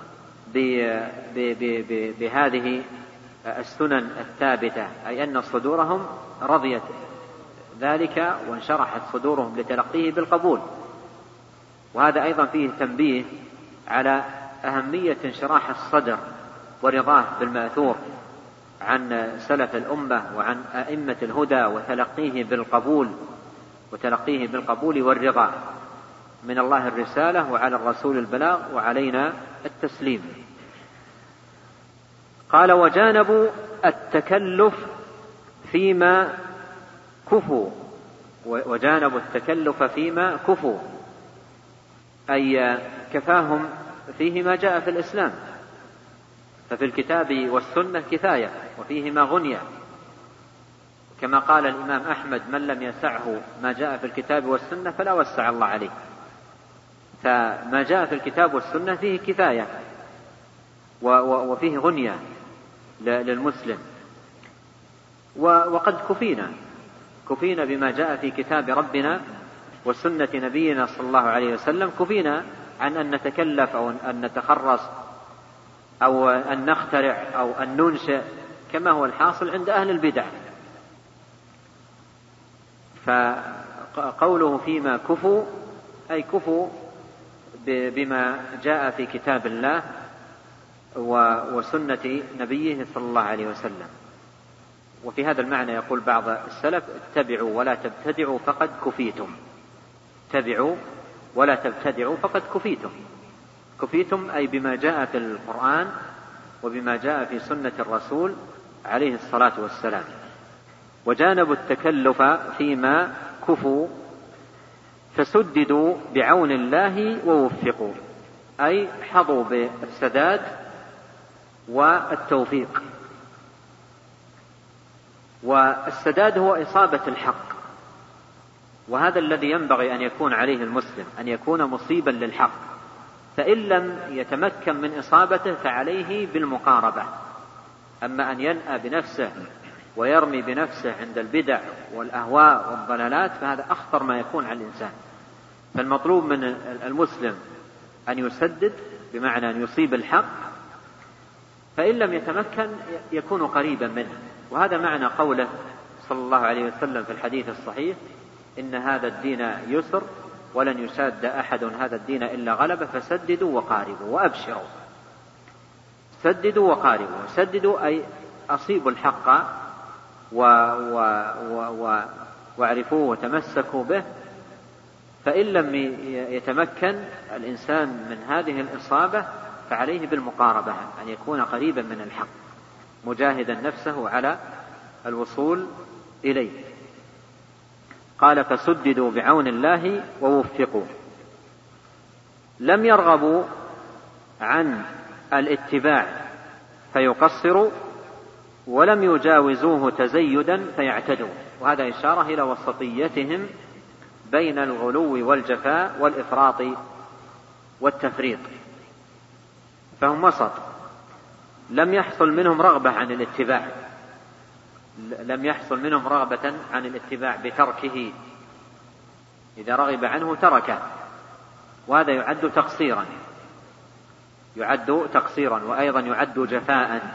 Speaker 2: بهذه السنن الثابتة، أي أن صدورهم رضيت ذلك وانشرحت صدورهم لتلقيه بالقبول. وهذا أيضا فيه تنبيه على أهمية انشراح الصدر ورضاه بالمأثور عن سلف الأمة وعن أئمة الهدى، وتلقيه بالقبول وتلقيه بالقبول والرضا من الله الرسالة، وعلى الرسول البلاغ، وعلينا التسليم. قال: وجانبوا التكلف فيما كفوا. وجانبوا التكلف فيما كفوا أي كفاهم فيه ما جاء في الإسلام، ففي الكتاب والسنة كفاية وفيهما غنية، كما قال الإمام أحمد: من لم يسعه ما جاء في الكتاب والسنة فلا وسع الله عليه. فما جاء في الكتاب والسنة فيه كفاية وفيه غنية للمسلم. وقد كفينا كفينا بما جاء في كتاب ربنا وسنة نبينا صلى الله عليه وسلم، كفينا عن أن نتكلف أو أن نتخرص أو أن نخترع أو أن ننشئ كما هو الحاصل عند أهل البدع. فقوله فيما كفوا أي كفوا بما جاء في كتاب الله وسنة نبيه صلى الله عليه وسلم. وفي هذا المعنى يقول بعض السلف: اتبعوا ولا تبتدعوا فقد كفيتم. اتبعوا ولا تبتدعوا فقد كفيتم. كفيتم أي بما جاء في القرآن وبما جاء في سنة الرسول عليه الصلاة والسلام. وجانبوا التكلف فيما كفوا فسددوا بعون الله ووفقوا، أي حظوا بالسداد والتوفيق. والسداد هو إصابة الحق، وهذا الذي ينبغي أن يكون عليه المسلم، أن يكون مصيبا للحق، فإن لم يتمكن من إصابته فعليه بالمقاربة. أما أن ينأى بنفسه ويرمي بنفسه عند البدع والأهواء والضلالات فهذا أخطر ما يكون على الإنسان. فالمطلوب من المسلم أن يسدد بمعنى أن يصيب الحق، فإن لم يتمكن يكون قريبا منه. وهذا معنى قوله صلى الله عليه وسلم في الحديث الصحيح: إن هذا الدين يسر ولن يشاد أحد هذا الدين إلا غلبه فسددوا وقاربوا وأبشروا. سددوا وقاربوا، سددوا أي أصيبوا الحق و... و... و... و... واعرفوه وتمسكوا به. فإن لم يتمكن الإنسان من هذه الإصابة فعليه بالمقاربة، أن يكون قريبا من الحق مجاهدا نفسه على الوصول إليه. قال: فسددوا بعون الله ووفقوا. لم يرغبوا عن الاتباع فيقصروا، ولم يجاوزوه تزيدا فيعتدوا. وهذا إشارة إلى وسطيتهم بين الغلو والجفاء والإفراط والتفريط، فهم وسط. لم يحصل منهم رغبة عن الاتباع، لم يحصل منهم رغبة عن الاتباع بتركه، إذا رغب عنه تركه، وهذا يعد تقصيرا يعد تقصيرا وأيضا يعد جفاء.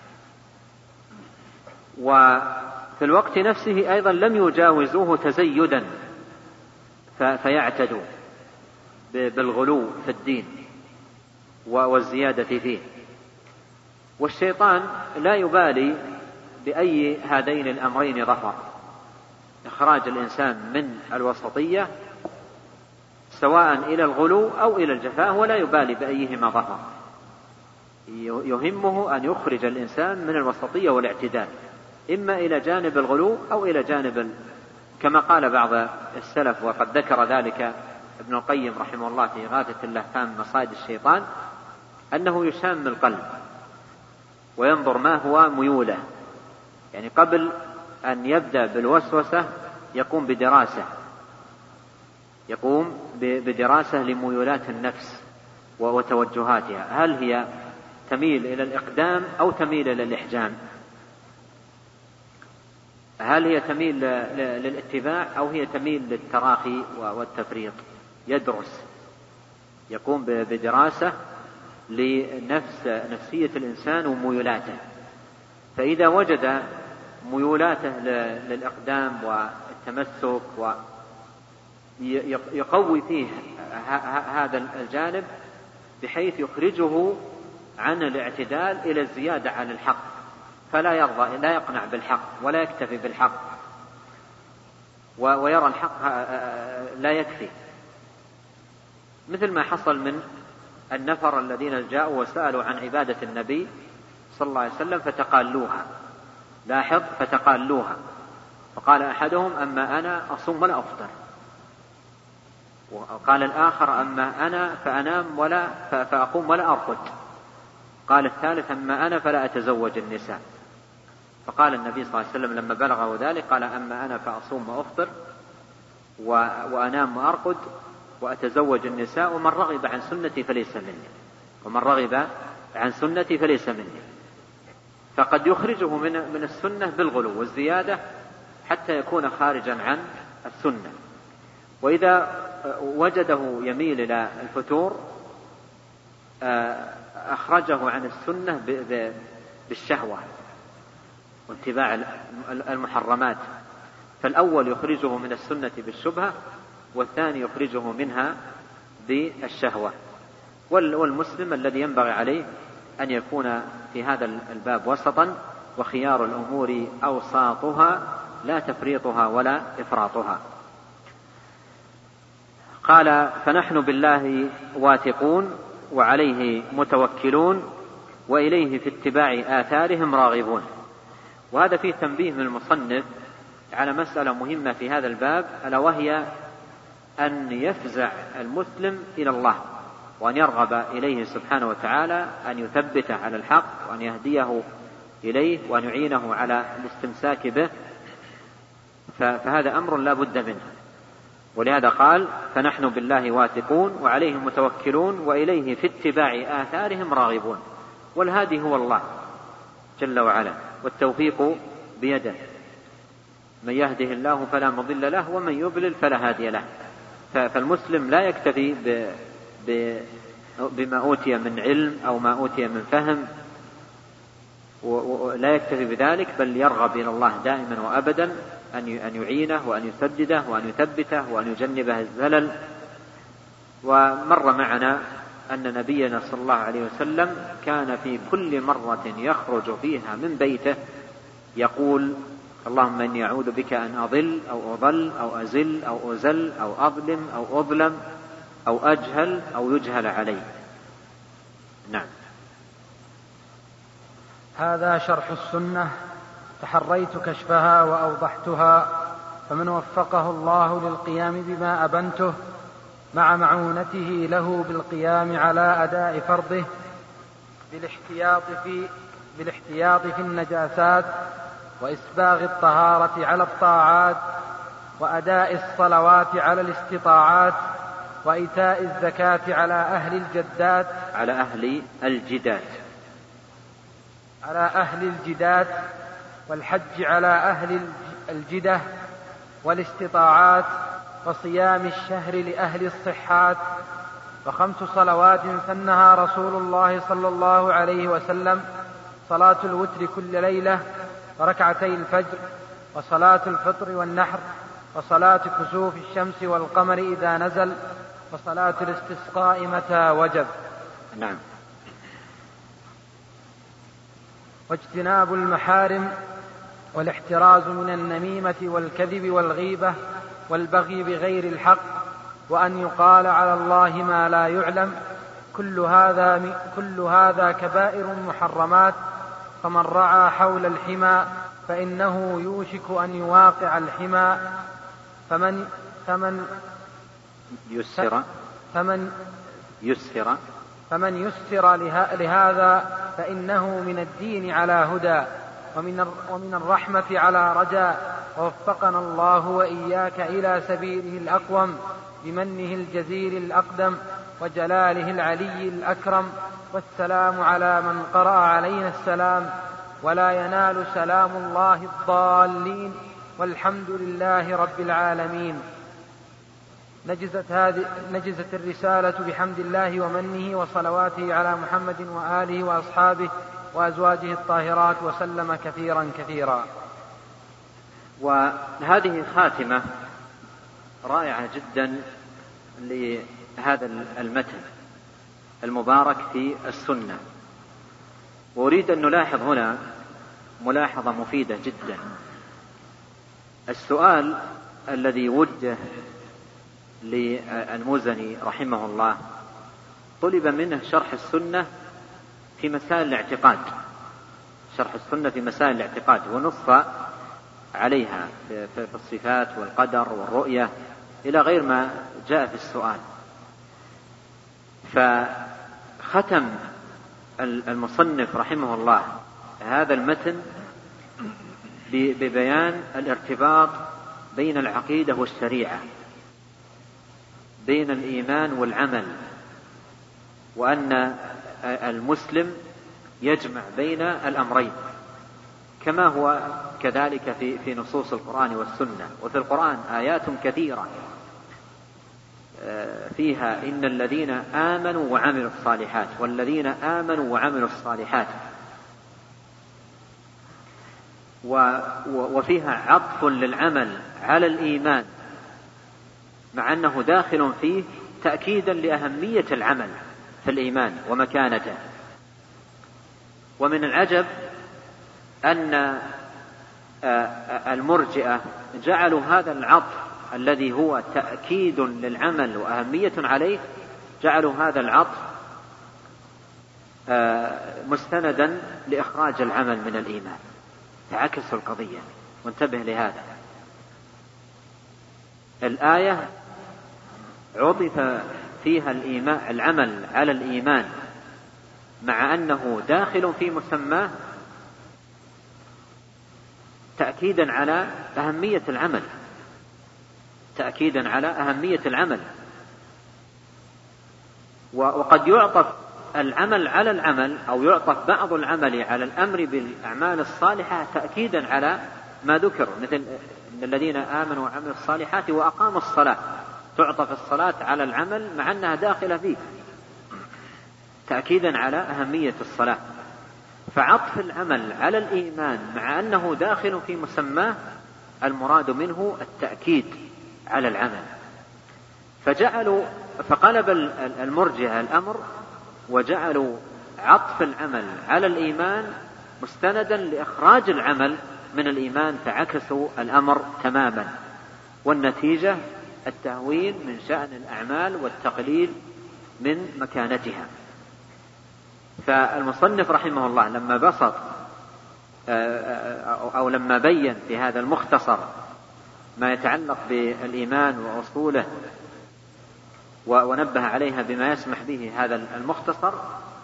Speaker 2: وفي الوقت نفسه أيضا لم يجاوزوه تزيدا فيعتدوا بالغلو في الدين والزيادة فيه. والشيطان لا يبالي بأي هذين الأمرين ظفر، إخراج الإنسان من الوسطية سواء إلى الغلو أو إلى الجفاء، ولا يبالي بأيهما ظفر. يهمه أن يخرج الإنسان من الوسطية والاعتدال، إما إلى جانب الغلو أو إلى جانب ال... كما قال بعض السلف، وقد ذكر ذلك ابن القيم رحمه الله في إغاثة اللهفان مصائد الشيطان، أنه يشام القلب وينظر ما هو ميوله. يعني قبل أن يبدأ بالوسوسة يقوم بدراسة يقوم بدراسة لميولات النفس وتوجهاتها، هل هي تميل إلى الإقدام أو تميل إلى الإحجام، هل هي تميل للاتباع أو هي تميل للتراخي والتفريط. يدرس، يقوم بدراسة لنفس نفسية الإنسان وميولاته، فإذا وجد ميولاته للإقدام والتمسك يقوي فيه هذا الجانب بحيث يخرجه عن الاعتدال إلى الزيادة عن الحق، فلا يرضى لا يقنع بالحق ولا يكتفي بالحق ويرى الحق لا يكفي، مثل ما حصل من النفر الذين جاءوا وسألوا عن عبادة النبي صلى الله عليه وسلم فتقالوها. لاحظ فتقالوها، فقال أحدهم أما أنا أصوم ولا أفطر، وقال الآخر أما أنا فأنام ولا فأقوم ولا أرقد، قال الثالث أما أنا فلا أتزوج النساء. فقال النبي صلى الله عليه وسلم لما بلغه ذلك قال أما أنا فأصوم وأفطر وأنام وأرقد وأتزوج النساء، ومن رغب عن سنتي فليس مني ومن رغب عن سنتي فليس مني. فقد يخرجه من من السنة بالغلو والزيادة حتى يكون خارجا عن السنة. وإذا وجده يميل إلى الفتور أخرجه عن السنة بالشهوة واتباع المحرمات، فالأول يخرجه من السنة بالشبهة، والثاني يخرجه منها بالشهوة. والمسلم الذي ينبغي عليه أن يكون في هذا الباب وسطا، وخيار الأمور أوساطها لا تفريطها ولا إفراطها. قال فنحن بالله واثقون وعليه متوكلون وإليه في اتباع آثارهم راغبون. وهذا فيه تنبيه من المصنف على مسألة مهمة في هذا الباب، ألا وهي أن يفزع المسلم إلى الله وأن يرغب إليه سبحانه وتعالى أن يثبته على الحق وأن يهديه إليه وأن يعينه على الاستمساك به، فهذا أمر لا بد منه. ولهذا قال فنحن بالله واثقون وعليه متوكلون وإليه في اتباع آثارهم راغبون. والهادي هو الله جل وعلا، والتوفيق بيده، من يهده الله فلا مضل له ومن يضلل فلا هادي له. فالمسلم لا يكتفي ب... ب... بما أوتي من علم أو ما أوتي من فهم، ولا يكتفي بذلك، بل يرغب إلى الله دائما وأبدا أن يعينه وأن يسدده وأن يثبته وأن يجنبه الزلل. ومر معنا أن نبينا صلى الله عليه وسلم كان في كل مرة يخرج فيها من بيته يقول اللهم إني أعوذ بك أن أضل أو أضل أو أزل أو أزل أو أظلم أو أظلم أو أجهل أو يجهل علي. نعم.
Speaker 1: هذا شرح السنة، تحريت كشفها وأوضحتها، فمن وفقه الله للقيام بما أبنته مع معونته له بالقيام على أداء فرضه بالاحتياط في, بالاحتياط في النجاسات وإسباغ الطهارة على الطاعات وأداء الصلوات على الاستطاعات وإيتاء الزكاة على أهل الجدات
Speaker 2: على أهل الجدات
Speaker 1: على أهل الجدات والحج على أهل الجدة والاستطاعات وصيام الشهر لأهل الصحات وخمس صلوات سنها رسول الله صلى الله عليه وسلم: صلاة الوتر كل ليلة وركعتي الفجر وصلاة الفطر والنحر وصلاة كسوف الشمس والقمر إذا نزل وصلاة الاستسقاء متى وجب.
Speaker 2: نعم.
Speaker 1: واجتناب المحارم والاحتراز من النميمة والكذب والغيبة والبغي بغير الحق وأن يقال على الله ما لا يعلم، كل هذا, كل هذا كبائر محرمات، فمن رعى حول الحمى فإنه يوشك أن يواقع الحمى، فمن فمن
Speaker 2: يسر
Speaker 1: فمن
Speaker 2: يسر
Speaker 1: فمن يسر لهذا فإنه من الدين على هدى ومن الرحمة على رجاء، ووفقنا الله وإياك إلى سبيله الأقوم بمنه الجزيل الأقدم وجلاله العلي الأكرم. والسلام على من قرأ علينا السلام، ولا ينال سلام الله الضالين، والحمد لله رب العالمين. نجزت, هذه نجزت الرسالة بحمد الله ومنه وصلواته على محمد وآله وأصحابه وأزواجه الطاهرات وسلم كثيرا كثيرا.
Speaker 2: وهذه خاتمة رائعة جدا لهذا المتن المبارك في السنة، وأريد أن نلاحظ هنا ملاحظة مفيدة جدا. السؤال الذي وجه للمزني رحمه الله طلب منه شرح السنة في مسائل الاعتقاد، شرح السنة في مسائل الاعتقاد، ونص عليها في الصفات والقدر والرؤية إلى غير ما جاء في السؤال. فختم المصنف رحمه الله هذا المتن ببيان الارتباط بين العقيدة والشريعة، بين الإيمان والعمل، وأن المسلم يجمع بين الأمرين، كما هو كذلك في في نصوص القرآن والسنة. وفي القرآن آيات كثيرة فيها إن الذين آمنوا وعملوا الصالحات، والذين آمنوا وعملوا الصالحات، وفيها عطف للعمل على الإيمان مع أنه داخل فيه تأكيدا لأهمية العمل في الإيمان ومكانته. ومن العجب أن المرجئة جعلوا هذا العطف الذي هو تأكيد للعمل وأهمية عليه، جعلوا هذا العطف مستندا لإخراج العمل من الإيمان، تعكسوا القضية. وانتبه لهذا، الآية عطف فيها الإيمان العمل على الإيمان مع أنه داخل في مسماه تأكيدا على أهمية العمل، تأكيدا على أهمية العمل. وقد يعطف العمل على العمل، أو يعطف بعض العمل على الأمر بالأعمال الصالحة تأكيدا على ما ذكر، مثل إن الذين آمنوا وعملوا الصالحات وأقاموا الصلاة، تعطف الصلاة على العمل مع أنها داخلة فيه تأكيدا على أهمية الصلاة. فعطف العمل على الإيمان مع أنه داخل في مسماه المراد منه التأكيد على العمل. فجعلوا فقلب المرجئة الأمر وجعلوا عطف العمل على الإيمان مستندا لإخراج العمل من الإيمان، فعكسوا الأمر تماما، والنتيجة التهوين من شأن الأعمال والتقليل من مكانتها. فالمصنف رحمه الله لما بسط أو لما بين في هذا المختصر ما يتعلق بالإيمان وأصوله ونبه عليها بما يسمح به هذا المختصر،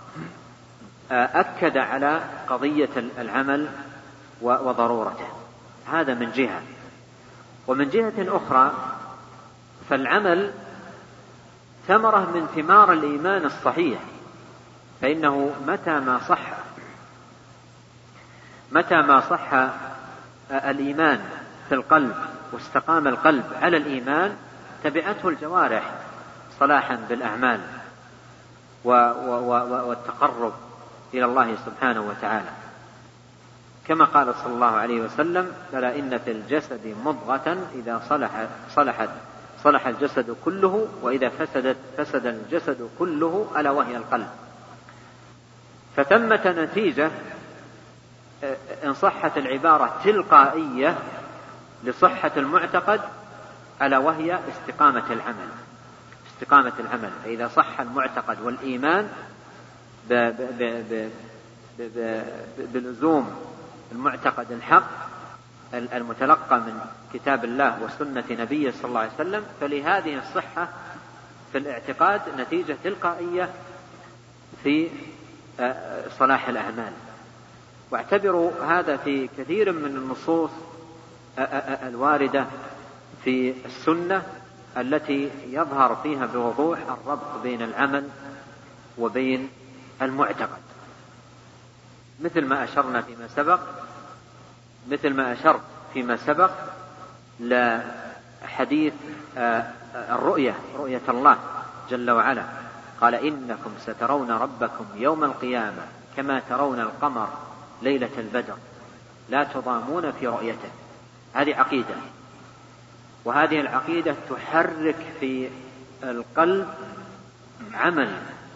Speaker 2: أكد على قضية العمل وضرورته. هذا من جهة. ومن جهة أخرى فالعمل ثمرة من ثمار الإيمان الصحيح، فإنه متى ما صح متى ما صح الإيمان في القلب واستقام القلب على الإيمان تبعته الجوارح صلاحا بالأعمال والتقرب إلى الله سبحانه وتعالى، كما قال صلى الله عليه وسلم: فلا إن في الجسد مضغة إذا صلحت صلحت صلح الجسد كله، وإذا فسدت فسد الجسد كله، ألا وهي القلب. فتمت نتيجة إن صحت العبارة تلقائية لصحة المعتقد، ألا وهي استقامة العمل. استقامة العمل، فإذا صح المعتقد والإيمان بلزوم المعتقد الحق المتلقى من كتاب الله وسنة نبيه صلى الله عليه وسلم، فلهذه الصحة في الاعتقاد نتيجة تلقائية في صلاح الأعمال. واعتبروا هذا في كثير من النصوص الواردة في السنة التي يظهر فيها بوضوح الربط بين العمل وبين المعتقد، مثل ما أشرنا فيما سبق مثل ما أشرت فيما سبق لحديث الرؤية، رؤية الله جل وعلا، قال: إنكم سترون ربكم يوم القيامة كما ترون القمر ليلة البدر لا تضامون في رؤيته. هذه عقيدة، وهذه العقيدة تحرك في القلب عمل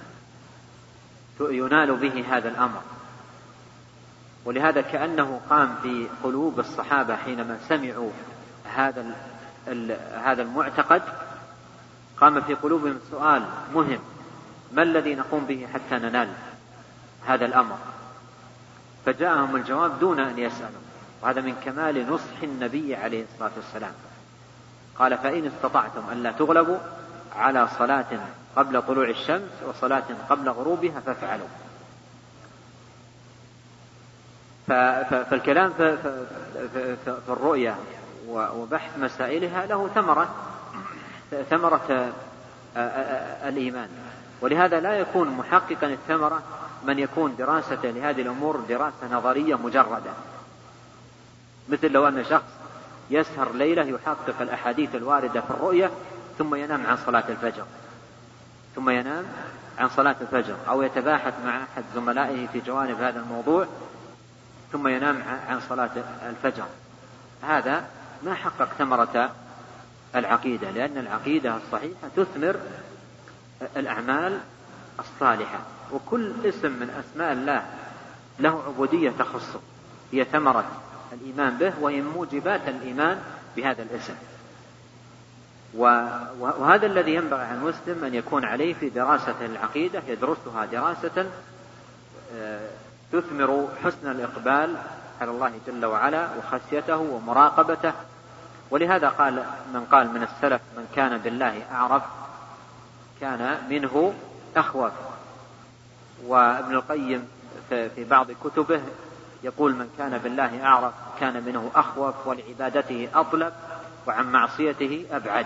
Speaker 2: ينال به هذا الأمر. ولهذا كأنه قام في قلوب الصحابة حينما سمعوا هذا هذا المعتقد، قام في قلوبهم سؤال مهم: ما الذي نقوم به حتى ننال هذا الأمر؟ فجاءهم الجواب دون أن يسألوا، وهذا من كمال نصح النبي عليه الصلاة والسلام. قال: فإن استطعتم أن لا تغلبوا على صلاة قبل طلوع الشمس وصلاة قبل غروبها فافعلوا. فالكلام في الرؤية وبحث مسائلها له ثمرة ثمرة الإيمان، ولهذا لا يكون محققا الثمرة من يكون دراسة لهذه الأمور دراسة نظرية مجردة، مثل لو أن شخص يسهر ليلة يحقق الأحاديث الواردة في الرؤية ثم ينام عن صلاة الفجر ثم ينام عن صلاة الفجر أو يتباحث مع أحد زملائه في جوانب هذا الموضوع ثم ينام عن صلاة الفجر. هذا ما حقق ثمرة العقيدة، لأن العقيدة الصحيحة تثمر الأعمال الصالحة، وكل اسم من أسماء الله له عبودية تخصه هي ثمرة الإيمان به وهي موجبات الإيمان بهذا الاسم. وهذا الذي ينبغي على المسلم أن يكون عليه في دراسة العقيدة، يدرسها دراسة تثمر حسن الإقبال على الله جل وعلا وخشيته ومراقبته. ولهذا قال من قال من السلف: من كان بالله أعرف كان منه أخوف. وابن القيم في بعض كتبه يقول: من كان بالله أعرف كان منه أخوف ولعبادته أطلب وعن معصيته أبعد.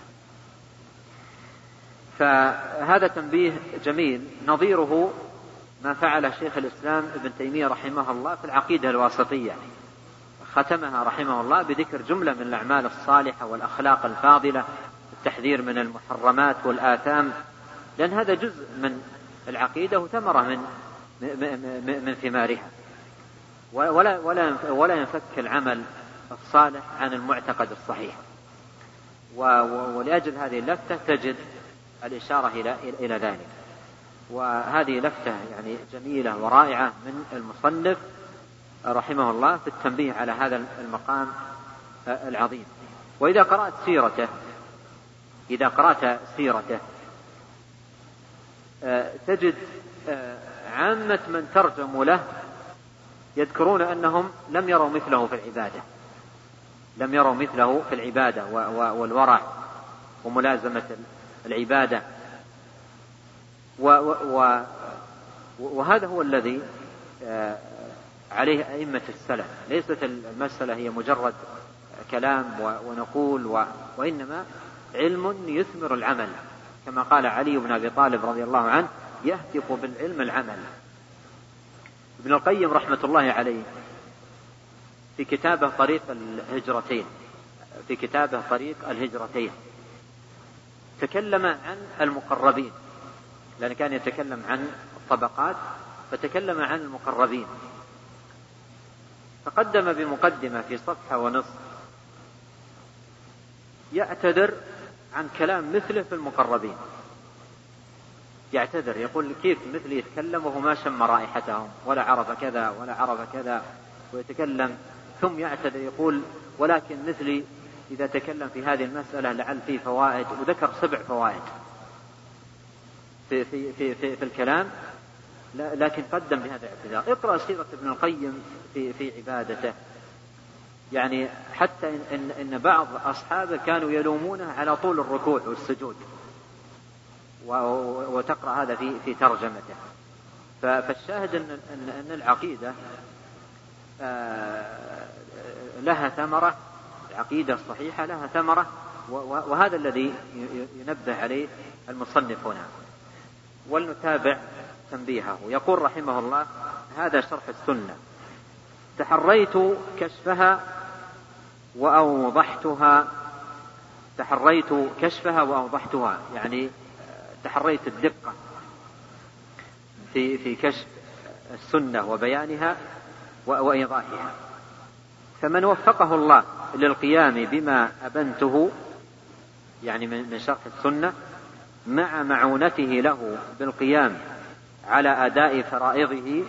Speaker 2: فهذا تنبيه جميل، نظيره ما فعل شيخ الإسلام ابن تيمية رحمه الله في العقيدة الواسطية، ختمها رحمه الله بذكر جملة من الأعمال الصالحة والأخلاق الفاضلة، التحذير من المحرمات والآثام، لأن هذا جزء من العقيدة وثمرة من من ثمارها. ولا ولا ولا ينفك العمل الصالح عن المعتقد الصحيح. ولأجل هذه اللفتة تجد الإشارة إلى إلى ذلك. وهذه لفتة يعني جميلة ورائعة من المصنف رحمه الله في التنبيه على هذا المقام العظيم. وإذا قرأت سيرته إذا قرأت سيرته تجد عامة من ترجموا له يذكرون أنهم لم يروا مثله في العبادة لم يروا مثله في العبادة والورع وملازمة العبادة. وهذا هو الذي عليه أئمة السلف. ليست المسألة هي مجرد كلام ونقول، وإنما علم يثمر العمل، كما قال علي بن أبي طالب رضي الله عنه: يهتف بالعلم العمل. ابن القيم رحمة الله عليه في كتابه طريق الهجرتين في كتابه طريق الهجرتين تكلم عن المقربين، لأن كان يتكلم عن الطبقات، فتكلم عن المقربين، فقدم بمقدمة في صفحة ونصف يعتذر عن كلام مثله في المقربين. يعتذر يقول: كيف مثل يتكلم وهو ما شم رائحتهم ولا عرف كذا ولا عرف كذا ويتكلم، ثم يعتذر يقول: ولكن مثلي إذا تكلم في هذه المسألة لعل فيه فوائد، وذكر سبع فوائد في, في, في, في, في الكلام، لكن قدم بهذا الاعتذار. اقرأ سيرة ابن القيم في, في عبادته، يعني حتى إن, إن بعض أصحابه كانوا يلومونه على طول الركوع والسجود، وتقرأ هذا في, في ترجمته. فالشاهد أن, أن العقيدة لها ثمرة، العقيدة الصحيحة لها ثمرة، وهذا الذي ينبه عليه المصنف هنا. ولنتابع تنبيهه. يقول رحمه الله: هذا شرح السنة. تحريت كشفها وأوضحتها تحريت كشفها وأوضحتها يعني تحريت الدقة في في كشف السنة وبيانها وإيضاحها. فمن وفقه الله للقيام بما أبنته يعني من شرح السنة مع معونته له بالقيام على أداء فرائضه.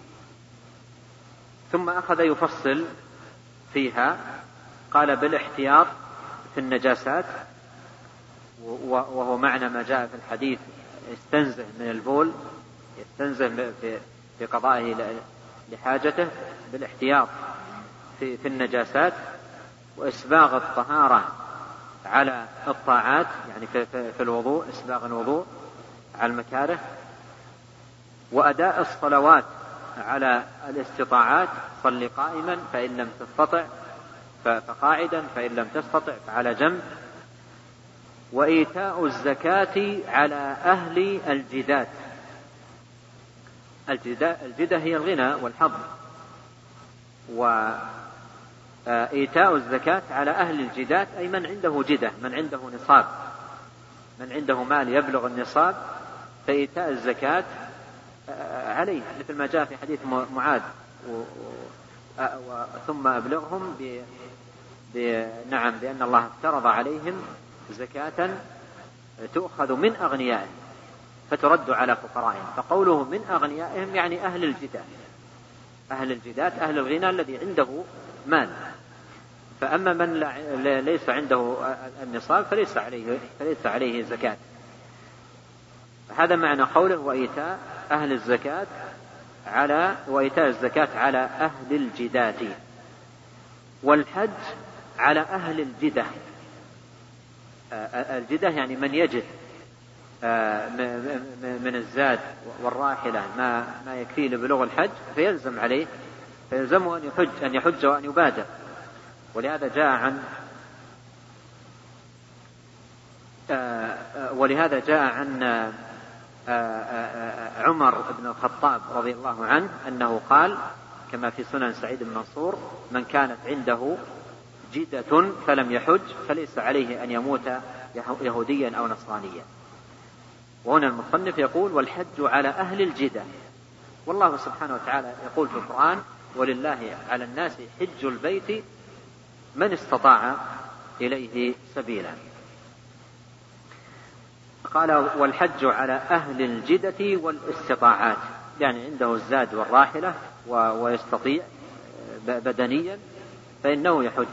Speaker 2: ثم أخذ يفصل فيها، قال بالاحتياط في النجاسات، وهو معنى ما جاء في الحديث استنزه من البول، يستنزه في قضائه لحاجته، بالاحتياط في, في النجاسات، وإسباغ الطهارة على الطاعات يعني في, في, في الوضوء، إسباغ الوضوء على المكاره، وأداء الصلوات على الاستطاعات، صل قائما فإن لم تستطع فقاعدا فإن لم تستطع فعلى جنب، وإيتاء الزكاة على أهل الجدات. الجدة هي الغنى والحظ، وإيتاء الزكاة على أهل الجدات أي من عنده جدة، من عنده نصاب، من عنده مال يبلغ النصاب، فإيتاء الزكاة عليه، مثل ما جاء في حديث معاذ ثم أبلغهم نعم بأن الله افترض عليهم زكاة تؤخذ من أغنيائهم فترد على فقرائهم، فقوله من أغنيائهم يعني أهل الجدات، أهل الجدات أهل الغنى الذي عنده مال. فأما من ليس عنده النصاب فليس عليه, فليس عليه زكاة. هذا معنى قوله وإيتاء أهل الزكاة على وإيتاء الزكاة على أهل الجدات، والحج على أهل الجدة. الجدة يعني من يجد من الزاد والراحلة ما ما يكفيه لبلوغ الحج، فيلزم عليه فيلزمه أن يحج أن يحج وأن يبادر. ولهذا جاء عن ولهذا جاء عن عمر بن الخطاب رضي الله عنه أنه قال كما في سنن سعيد بن منصور: من كانت عنده جدة فلم يحج فليس عليه أن يموت يهوديا أو نصرانيا. وهنا المصنف يقول: والحج على أهل الجدة. والله سبحانه وتعالى يقول في القرآن: ولله على الناس حج البيت من استطاع إليه سبيلا. قال: والحج على أهل الجدة والاستطاعات، يعني عنده الزاد والراحلة ويستطيع بدنيا فإنه يحج.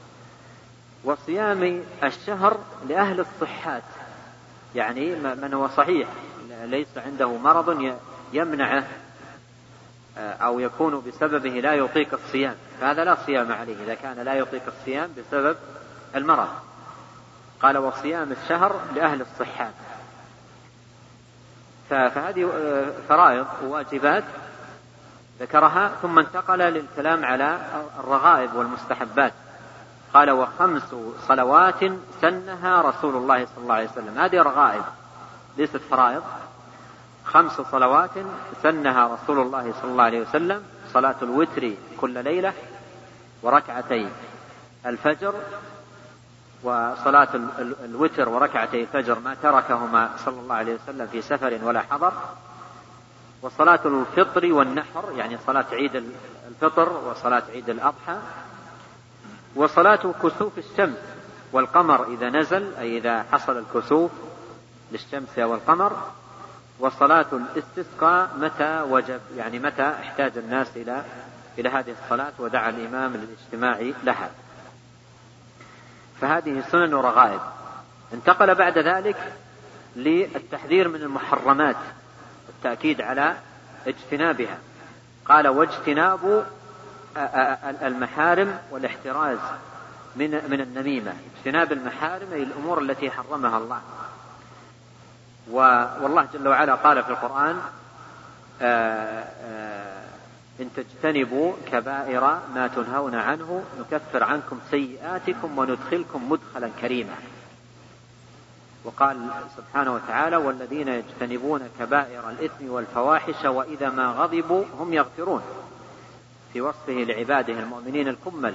Speaker 2: وصيام الشهر لأهل الصحات، يعني من هو صحيح ليس عنده مرض يمنعه أو يكون بسببه لا يطيق الصيام، فهذا لا صيام عليه إذا كان لا يطيق الصيام بسبب المرض. قال: وصيام الشهر لأهل الصحات. فهذه فرائض وواجبات ذكرها، ثم انتقل للكلام على الرغائب والمستحبات. قال: وخمس صلوات سنها رسول الله صلى الله عليه وسلم. هذه رغائب ليست فرائض. خمس صلوات سنها رسول الله صلى الله عليه وسلم: صلاة الوتر كل ليلة، وركعتي الفجر، وصلاة الوتر وركعتي الفجر ما تركهما صلى الله عليه وسلم في سفر ولا حضر، وصلاة الفطر والنحر يعني صلاة عيد الفطر وصلاة عيد الأضحى، وصلاة كسوف الشمس والقمر إذا نزل أي إذا حصل الكسوف للشمس والقمر، وصلاة الاستسقاء متى وجب يعني متى احتاج الناس إلى إلى هذه الصلاة ودعا الإمام للاجتماع لها. فهذه سنن ورغائب. انتقل بعد ذلك للتحذير من المحرمات، التأكيد على اجتنابها. قال: واجتناب المحارم والاحتراز من من النميمة. اجتناب المحارم أي الأمور التي حرمها الله. والله جل وعلا قال في القرآن: آآ آآ إن تجتنبوا كبائر ما تنهون عنه نكفر عنكم سيئاتكم وندخلكم مدخلا كريما. وقال سبحانه وتعالى: والذين يجتنبون كبائر الإثم والفواحش وإذا ما غضبوا هم يغفرون، في وصفه لعباده المؤمنين الكمل.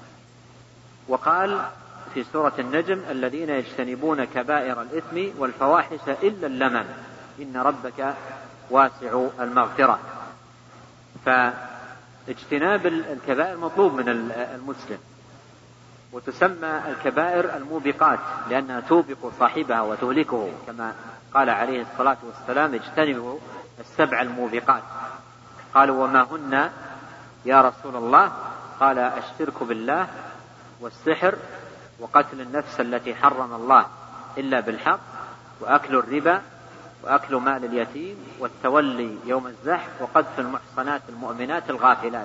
Speaker 2: وقال في سورة النجم: الذين يجتنبون كبائر الإثم والفواحش إلا اللمم إن ربك واسع المغفرة. فاجتناب الكبائر مطلوب من المسلم، وتسمى الكبائر الموبقات لأنها توبق صاحبها وتهلكه، كما قال عليه الصلاة والسلام اجتنبوا السبع الموبقات. قالوا وما هن يا رسول الله؟ قال الشرك بالله والسحر وقتل النفس التي حرم الله إلا بالحق وأكل الربا وأكل مال اليتيم والتولي يوم الزحف وقذف المحصنات المؤمنات الغافلات.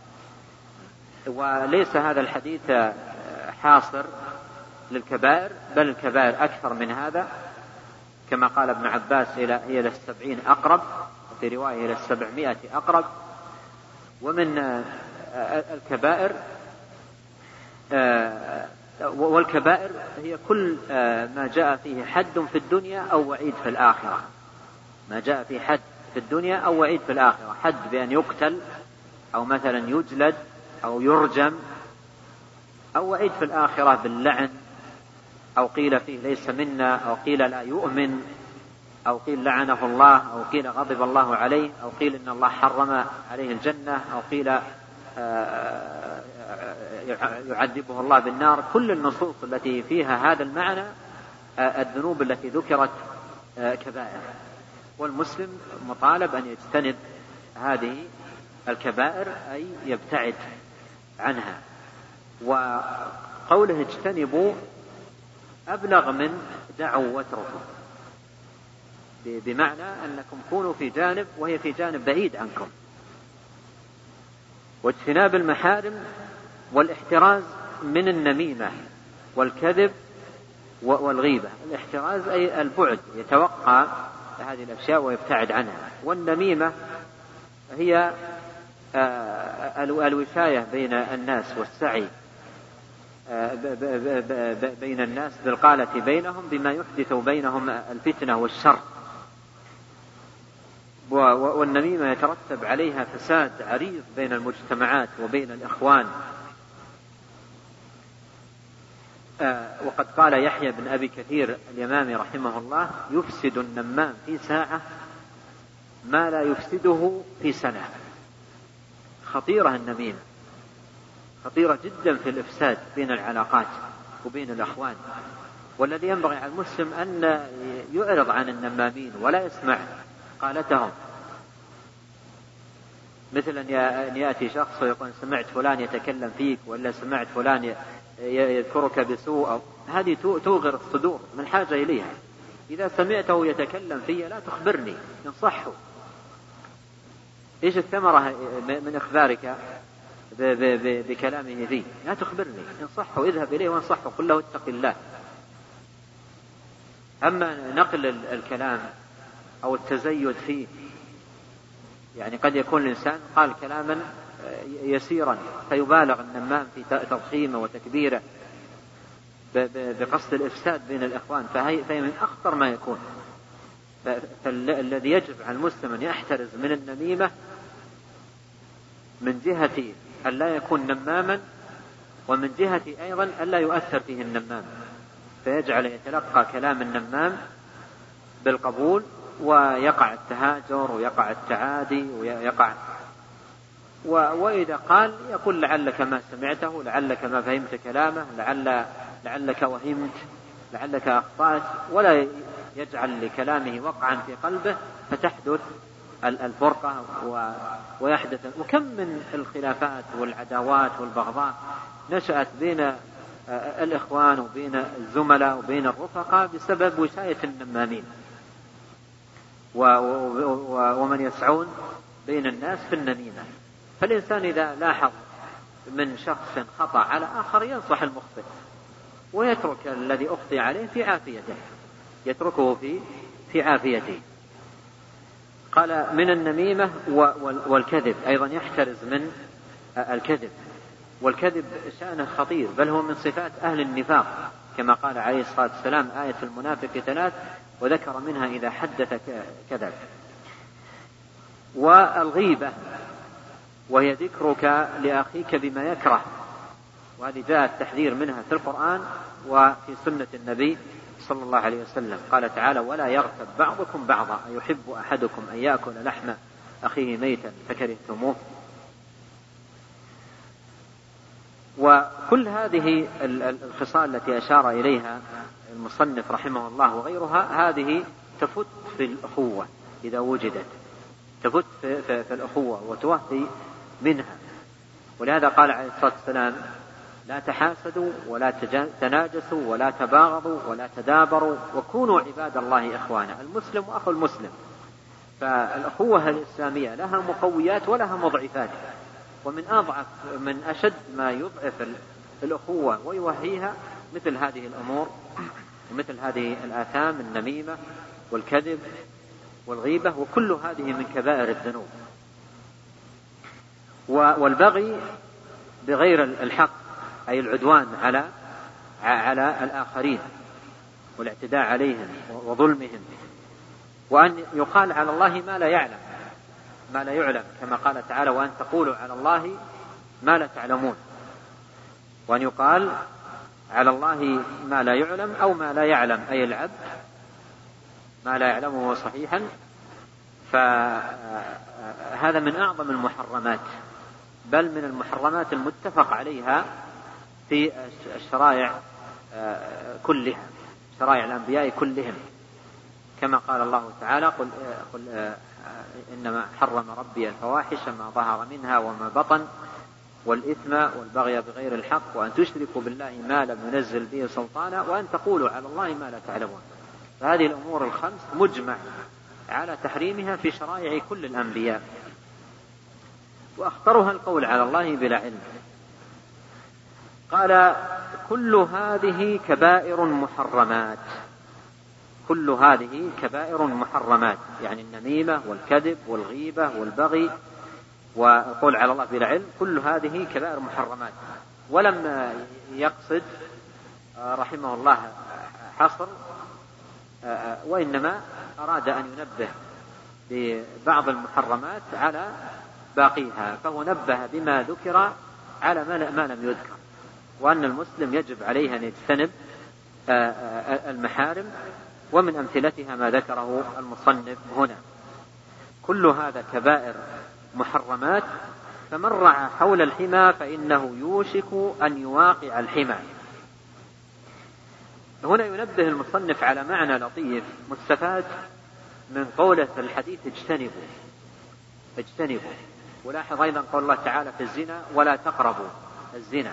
Speaker 2: وليس هذا الحديث حاصر للكبائر، بل الكبائر أكثر من هذا، كما قال ابن عباس إلى السبعين أقرب، وفي رواية إلى السبعمائة أقرب. ومن الكبائر والكبائر هي كل ما جاء فيه حد في الدنيا أو وعيد في الآخرة، ما جاء فيه حد في الدنيا أو وعيد في الآخرة، حد بأن يقتل أو مثلا يجلد أو يرجم، أو وعيد في الآخرة باللعن، أو قيل فيه ليس منا، أو قيل لا يؤمن، أو قيل لعنه الله، أو قيل غضب الله عليه، أو قيل إن الله حرم عليه الجنة، أو قيل يعذبه الله بالنار. كل النصوص التي فيها هذا المعنى الذنوب التي ذكرت كبائر، والمسلم مطالب أن يجتنب هذه الكبائر، أي يبتعد عنها. وقوله اجتنبوا أبلغ من دعوا واتركوا، بمعنى أنكم كونوا في جانب وهي في جانب بعيد عنكم. واجتناب المحارم والاحتراز من النميمة والكذب والغيبة. الاحتراز أي البعد، يتوقع هذه الأشياء ويبتعد عنها. والنميمة هي الوشاية بين الناس والسعي بين الناس بالقالة بينهم بما يحدث بينهم الفتنة والشر. والنميمة يترتب عليها فساد عريض بين المجتمعات وبين الإخوان. وقد قال يحيى بن أبي كثير اليمامي رحمه الله: يفسد النمام في ساعة ما لا يفسده في سنة. خطيرة النميمة، خطيرة جدا في الإفساد بين العلاقات وبين الأخوان. والذي ينبغي على المسلم أن يعرض عن النمامين ولا يسمع قالتهم، مثل أن يأتي شخص ويقول سمعت فلان يتكلم فيك، ولا سمعت فلان يذكرك بسوء، هذه توغر الصدور من حاجة إليها. إذا سمعته يتكلم في لا تخبرني، انصحه. إيش الثمرة من إخبارك بكلامه ذي؟ لا تخبرني، انصحه، اذهب إليه وانصحه، قل له اتق الله. أما نقل الكلام أو التزيد فيه، يعني قد يكون الإنسان قال كلاما يسيرا فيبالغ النمام في تضخيمه وتكبيره بقصد الإفساد بين الإخوان، فهي, فهي من أخطر ما يكون. فالذي يجب على المسلم أن يحترز من النميمة من جهة أن لا يكون نماما، ومن جهة أيضا أن لا يؤثر فيه النمام، فيجعل يتلقى كلام النمام بالقبول، ويقع التهاجر ويقع التعادي ويقع و... وإذا قال يقول لعلك ما سمعته، لعلك ما فهمت كلامه، لعل... لعلك وهمت، لعلك أخطأت، ولا يجعل لكلامه وقعا في قلبه فتحدث الفرقة و... ويحدث. وكم من الخلافات والعداوات والبغضاء نشأت بين الإخوان وبين الزملاء وبين الرفقاء بسبب وشاية النمامين و... و... ومن يسعون بين الناس في النميمة. فالإنسان إذا لاحظ من شخص خطأ على آخر ينصح المخطئ، ويترك الذي أخطئ عليه في عافيته، يتركه في في عافيته. قال من النميمة والكذب، أيضا يحترز من الكذب. والكذب شأنه خطير، بل هو من صفات أهل النفاق، كما قال عليه الصلاة والسلام: آية المنافق ثلاث، وذكر منها إذا حدث كذب. والغيبة وهي ذكرك لأخيك بما يكره، وهذه جاء التحذير منها في القرآن وفي سنة النبي صلى الله عليه وسلم. قال تعالى: ولا يغتب بعضكم بعضا أيحب أحدكم أن يأكل لحم أخيه ميتا فكرهتموه. وكل هذه الخصال التي أشار إليها المصنف رحمه الله وغيرها هذه تفت في الأخوة إذا وجدت، تفت في, في, في الأخوة وتوفي منها. ولهذا قال عليه الصلاة والسلام: لا تحاسدوا ولا تناجسوا ولا تباغضوا ولا تدابروا وكونوا عباد الله إخوانا، المسلم وأخو المسلم. فالأخوة الإسلامية لها مقويات ولها مضعفات، ومن أضعف من أشد ما يضعف الأخوة ويوهيها مثل هذه الأمور ومثل هذه الآثام، النميمة والكذب والغيبة، وكل هذه من كبائر الذنوب. والبغي بغير الحق أي العدوان على على الآخرين والاعتداء عليهم وظلمهم، وأن يقال على الله ما لا يعلم ما لا يعلم كما قال تعالى: وأن تقولوا على الله ما لا تعلمون. وأن يقال على الله ما لا يعلم أو ما لا يعلم أي العبد ما لا يعلمه صحيحا. فهذا من أعظم المحرمات، بل من المحرمات المتفق عليها في الشرائع كلها، شرائع الأنبياء كلهم، كما قال الله تعالى: قل, قل إنما حرم ربي الفواحش ما ظهر منها وما بطن والإثم والبغي بغير الحق وأن تشركوا بالله ما لم ينزل به سلطانا وأن تقولوا على الله ما لا تعلمون. فهذه الأمور الخمس مجمع على تحريمها في شرائع كل الأنبياء، وأخطرها القول على الله بلا علم. قال: كل هذه كبائر محرمات، كل هذه كبائر محرمات، يعني النميمة والكذب والغيبة والبغي والقول على الله بلا علم، كل هذه كبائر محرمات. ولم يقصد رحمه الله حصر، وإنما أراد أن ينبه ببعض المحرمات على باقيها، فهو نبه بما ذكر على ما لم يذكر، وأن المسلم يجب عليه أن يجتنب المحارم، ومن أمثلتها ما ذكره المصنف هنا. كل هذا كبائر محرمات، فمن رعى حول الحمى فإنه يوشك أن يواقع الحمى. هنا ينبه المصنف على معنى لطيف مستفاد من قوله في الحديث: اجتنبوا اجتنبوا. ولاحظ أيضا قول الله تعالى في الزنا: ولا تقربوا الزنا.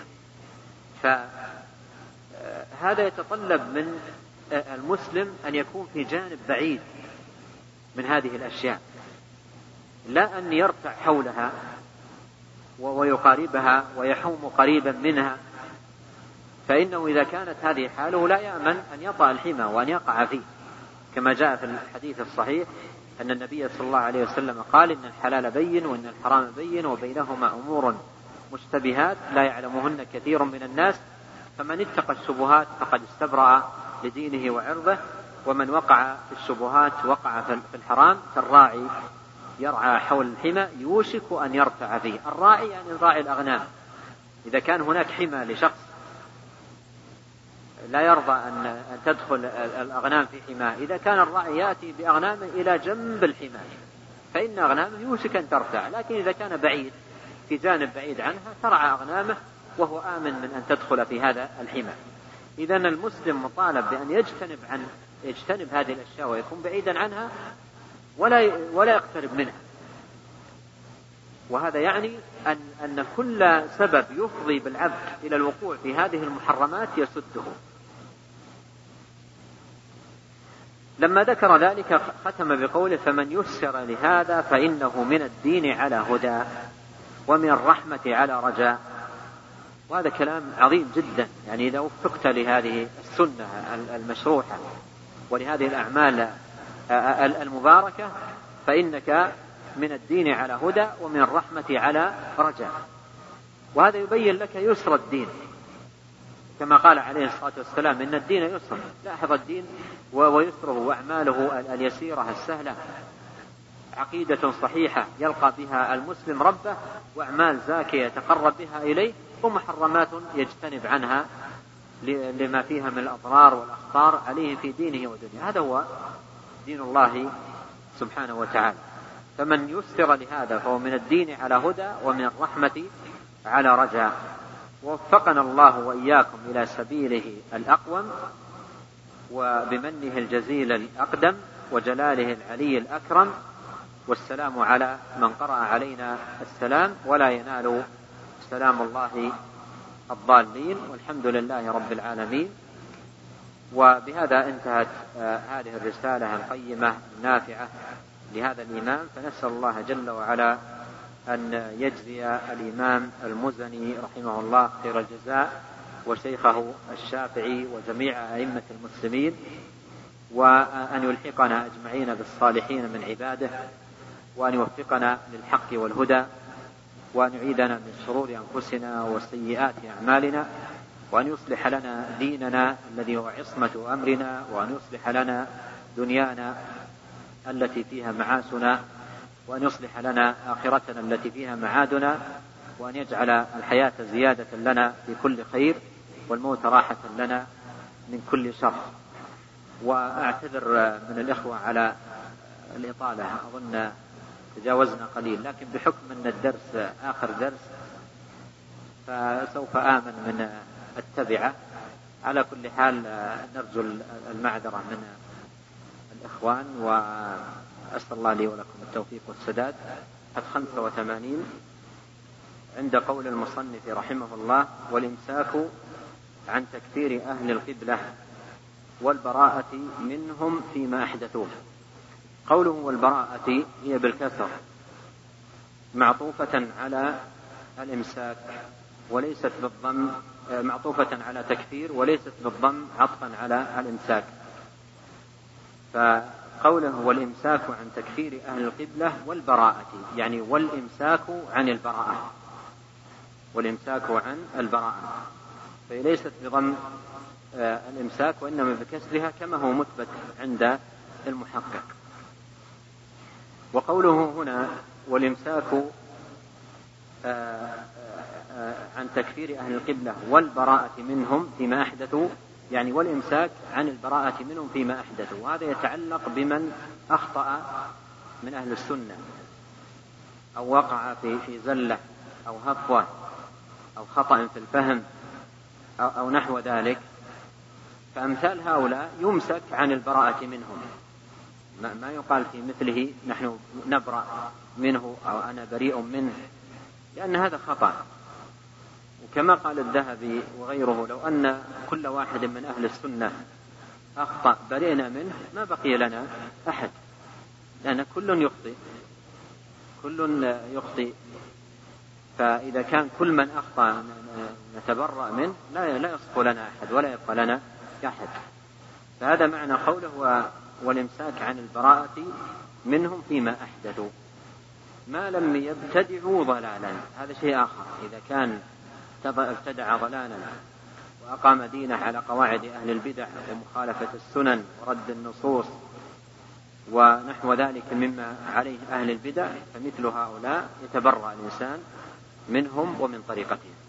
Speaker 2: فهذا يتطلب من المسلم أن يكون في جانب بعيد من هذه الأشياء، لا أن يرتع حولها ويقاربها ويحوم قريبا منها، فإنه إذا كانت هذه حاله لا يأمن أن يطأ الحمى وأن يقع فيه، كما جاء في الحديث الصحيح أن النبي صلى الله عليه وسلم قال: إن الحلال بين وإن الحرام بين وبينهما أمور مشتبهات لا يعلمهن كثير من الناس، فمن اتقى الشبهات فقد استبرأ لدينه وعرضه، ومن وقع في الشبهات وقع في الحرام، كالراعي يرعى حول الحمى يوشك أن يرتع فيه. الراعي يعني راعي الأغنام. إذا كان هناك حمى لشخص لا يرضى أن تدخل الأغنام في حماه، إذا كان الراعي يأتي بأغنامه إلى جنب الحمى فإن أغنامه يوشك أن ترتع، لكن إذا كان بعيد في جانب بعيد عنها ترعى أغنامه وهو آمن من أن تدخل في هذا الحمى. إذن المسلم مطالب بأن يجتنب عن يجتنب هذه الأشياء ويكون بعيدا عنها ولا ولا يقترب منها. وهذا يعني أن أن كل سبب يفضي بالعبد إلى الوقوع في هذه المحرمات يسده. لما ذكر ذلك ختم بقوله: فمن يسر لهذا فإنه من الدين على هدى ومن الرحمة على رجاء. وهذا كلام عظيم جدا، يعني إذا وفقت لهذه السنة المشروحة ولهذه الأعمال المباركة فإنك من الدين على هدى ومن الرحمة على رجاء. وهذا يبين لك يسر الدين، كما قال عليه الصلاة والسلام: إن الدين يسر. لاحظ الدين ويسره وأعماله اليسيرة السهلة، عقيدة صحيحة يلقى بها المسلم ربه، وأعمال زاكية يتقرب بها إليه، ومحرمات يجتنب عنها لما فيها من الأضرار والأخطار عليه في دينه ودنياه. هذا هو دين الله سبحانه وتعالى. فمن يسر لهذا فهو من الدين على هدى ومن الرحمة على رجاء. ووفقنا الله وإياكم إلى سبيله الأقوم وبمنه الجزيل الأقدم وجلاله العلي الأكرم. والسلام على من قرأ علينا السلام، ولا ينال سلام الله الضالين، والحمد لله رب العالمين. وبهذا انتهت هذه الرسالة القيمة النافعة لهذا الإمام، فنسأل الله جل وعلا أن يجزي الإمام المزني رحمه الله خير الجزاء، وشيخه الشافعي وجميع أئمة المسلمين، وأن يلحقنا أجمعين بالصالحين من عباده، وأن يوفقنا للحق والهدى، وأن يعيدنا من شرور أنفسنا وسيئات أعمالنا، وأن يصلح لنا ديننا الذي هو عصمة أمرنا، وأن يصلح لنا دنيانا التي فيها معاشنا، وأن يصلح لنا آخرتنا التي فيها معادنا، وأن يجعل الحياة زيادة لنا في كل خير، والموت راحة لنا من كل شر. وأعتذر من الإخوة على الإطالة، أظن تجاوزنا قليل، لكن بحكم أن الدرس آخر درس فسوف آمن من التبعة. على كل حال نرجو المعذرة من الإخوان، وأسأل الله لي ولكم التوفيق والسداد. قد خمسة وثمانين عند قول المصنف رحمه الله: والإمساك عن تكفير أهل القبلة والبراءة منهم فيما أحدثوه. قوله والبراءة هي بالكسر معطوفة على الإمساك وليست بالضم، معطوفة على تكفير وليست بالضم عطفا على الإمساك. فقوله والإمساك عن تكفير أهل القبلة والبراءة، يعني والإمساك عن البراءة، والإمساك عن البراءة، فهي ليست بضم الإمساك وإنما بكسرها كما هو مثبت عند المحقق. وقوله هنا والإمساك عن تكفير أهل القبلة والبراءة منهم فيما أحدثوا، يعني والإمساك عن البراءة منهم فيما أحدثوا، وهذا يتعلق بمن أخطأ من أهل السنة أو وقع في في زلة أو هفوة أو خطأ في الفهم أو, أو نحو ذلك. فأمثال هؤلاء يمسك عن البراءة منهم، ما يقال في مثله نحن نبرأ منه أو أنا بريء منه، لأن هذا خطأ. وكما قال الذهبي وغيره: لو أن كل واحد من أهل السنة أخطأ برئنا منه ما بقي لنا أحد، لأن كل يخطئ كل يخطئ فإذا كان كل من أخطأ نتبرأ منه لا لا يصف لنا أحد ولا يبقى لنا أحد. فهذا معنى قوله والإمساك عن البراءة منهم فيما أحدثوا، ما لم يبتدعوا ضلالا. هذا شيء آخر، إذا كان ابتدع ضلالا وأقام دينه على قواعد أهل البدع ومخالفة السنن ورد النصوص ونحو ذلك مما عليه أهل البدع، فمثل هؤلاء يتبرأ الإنسان منهم ومن طريقتهم.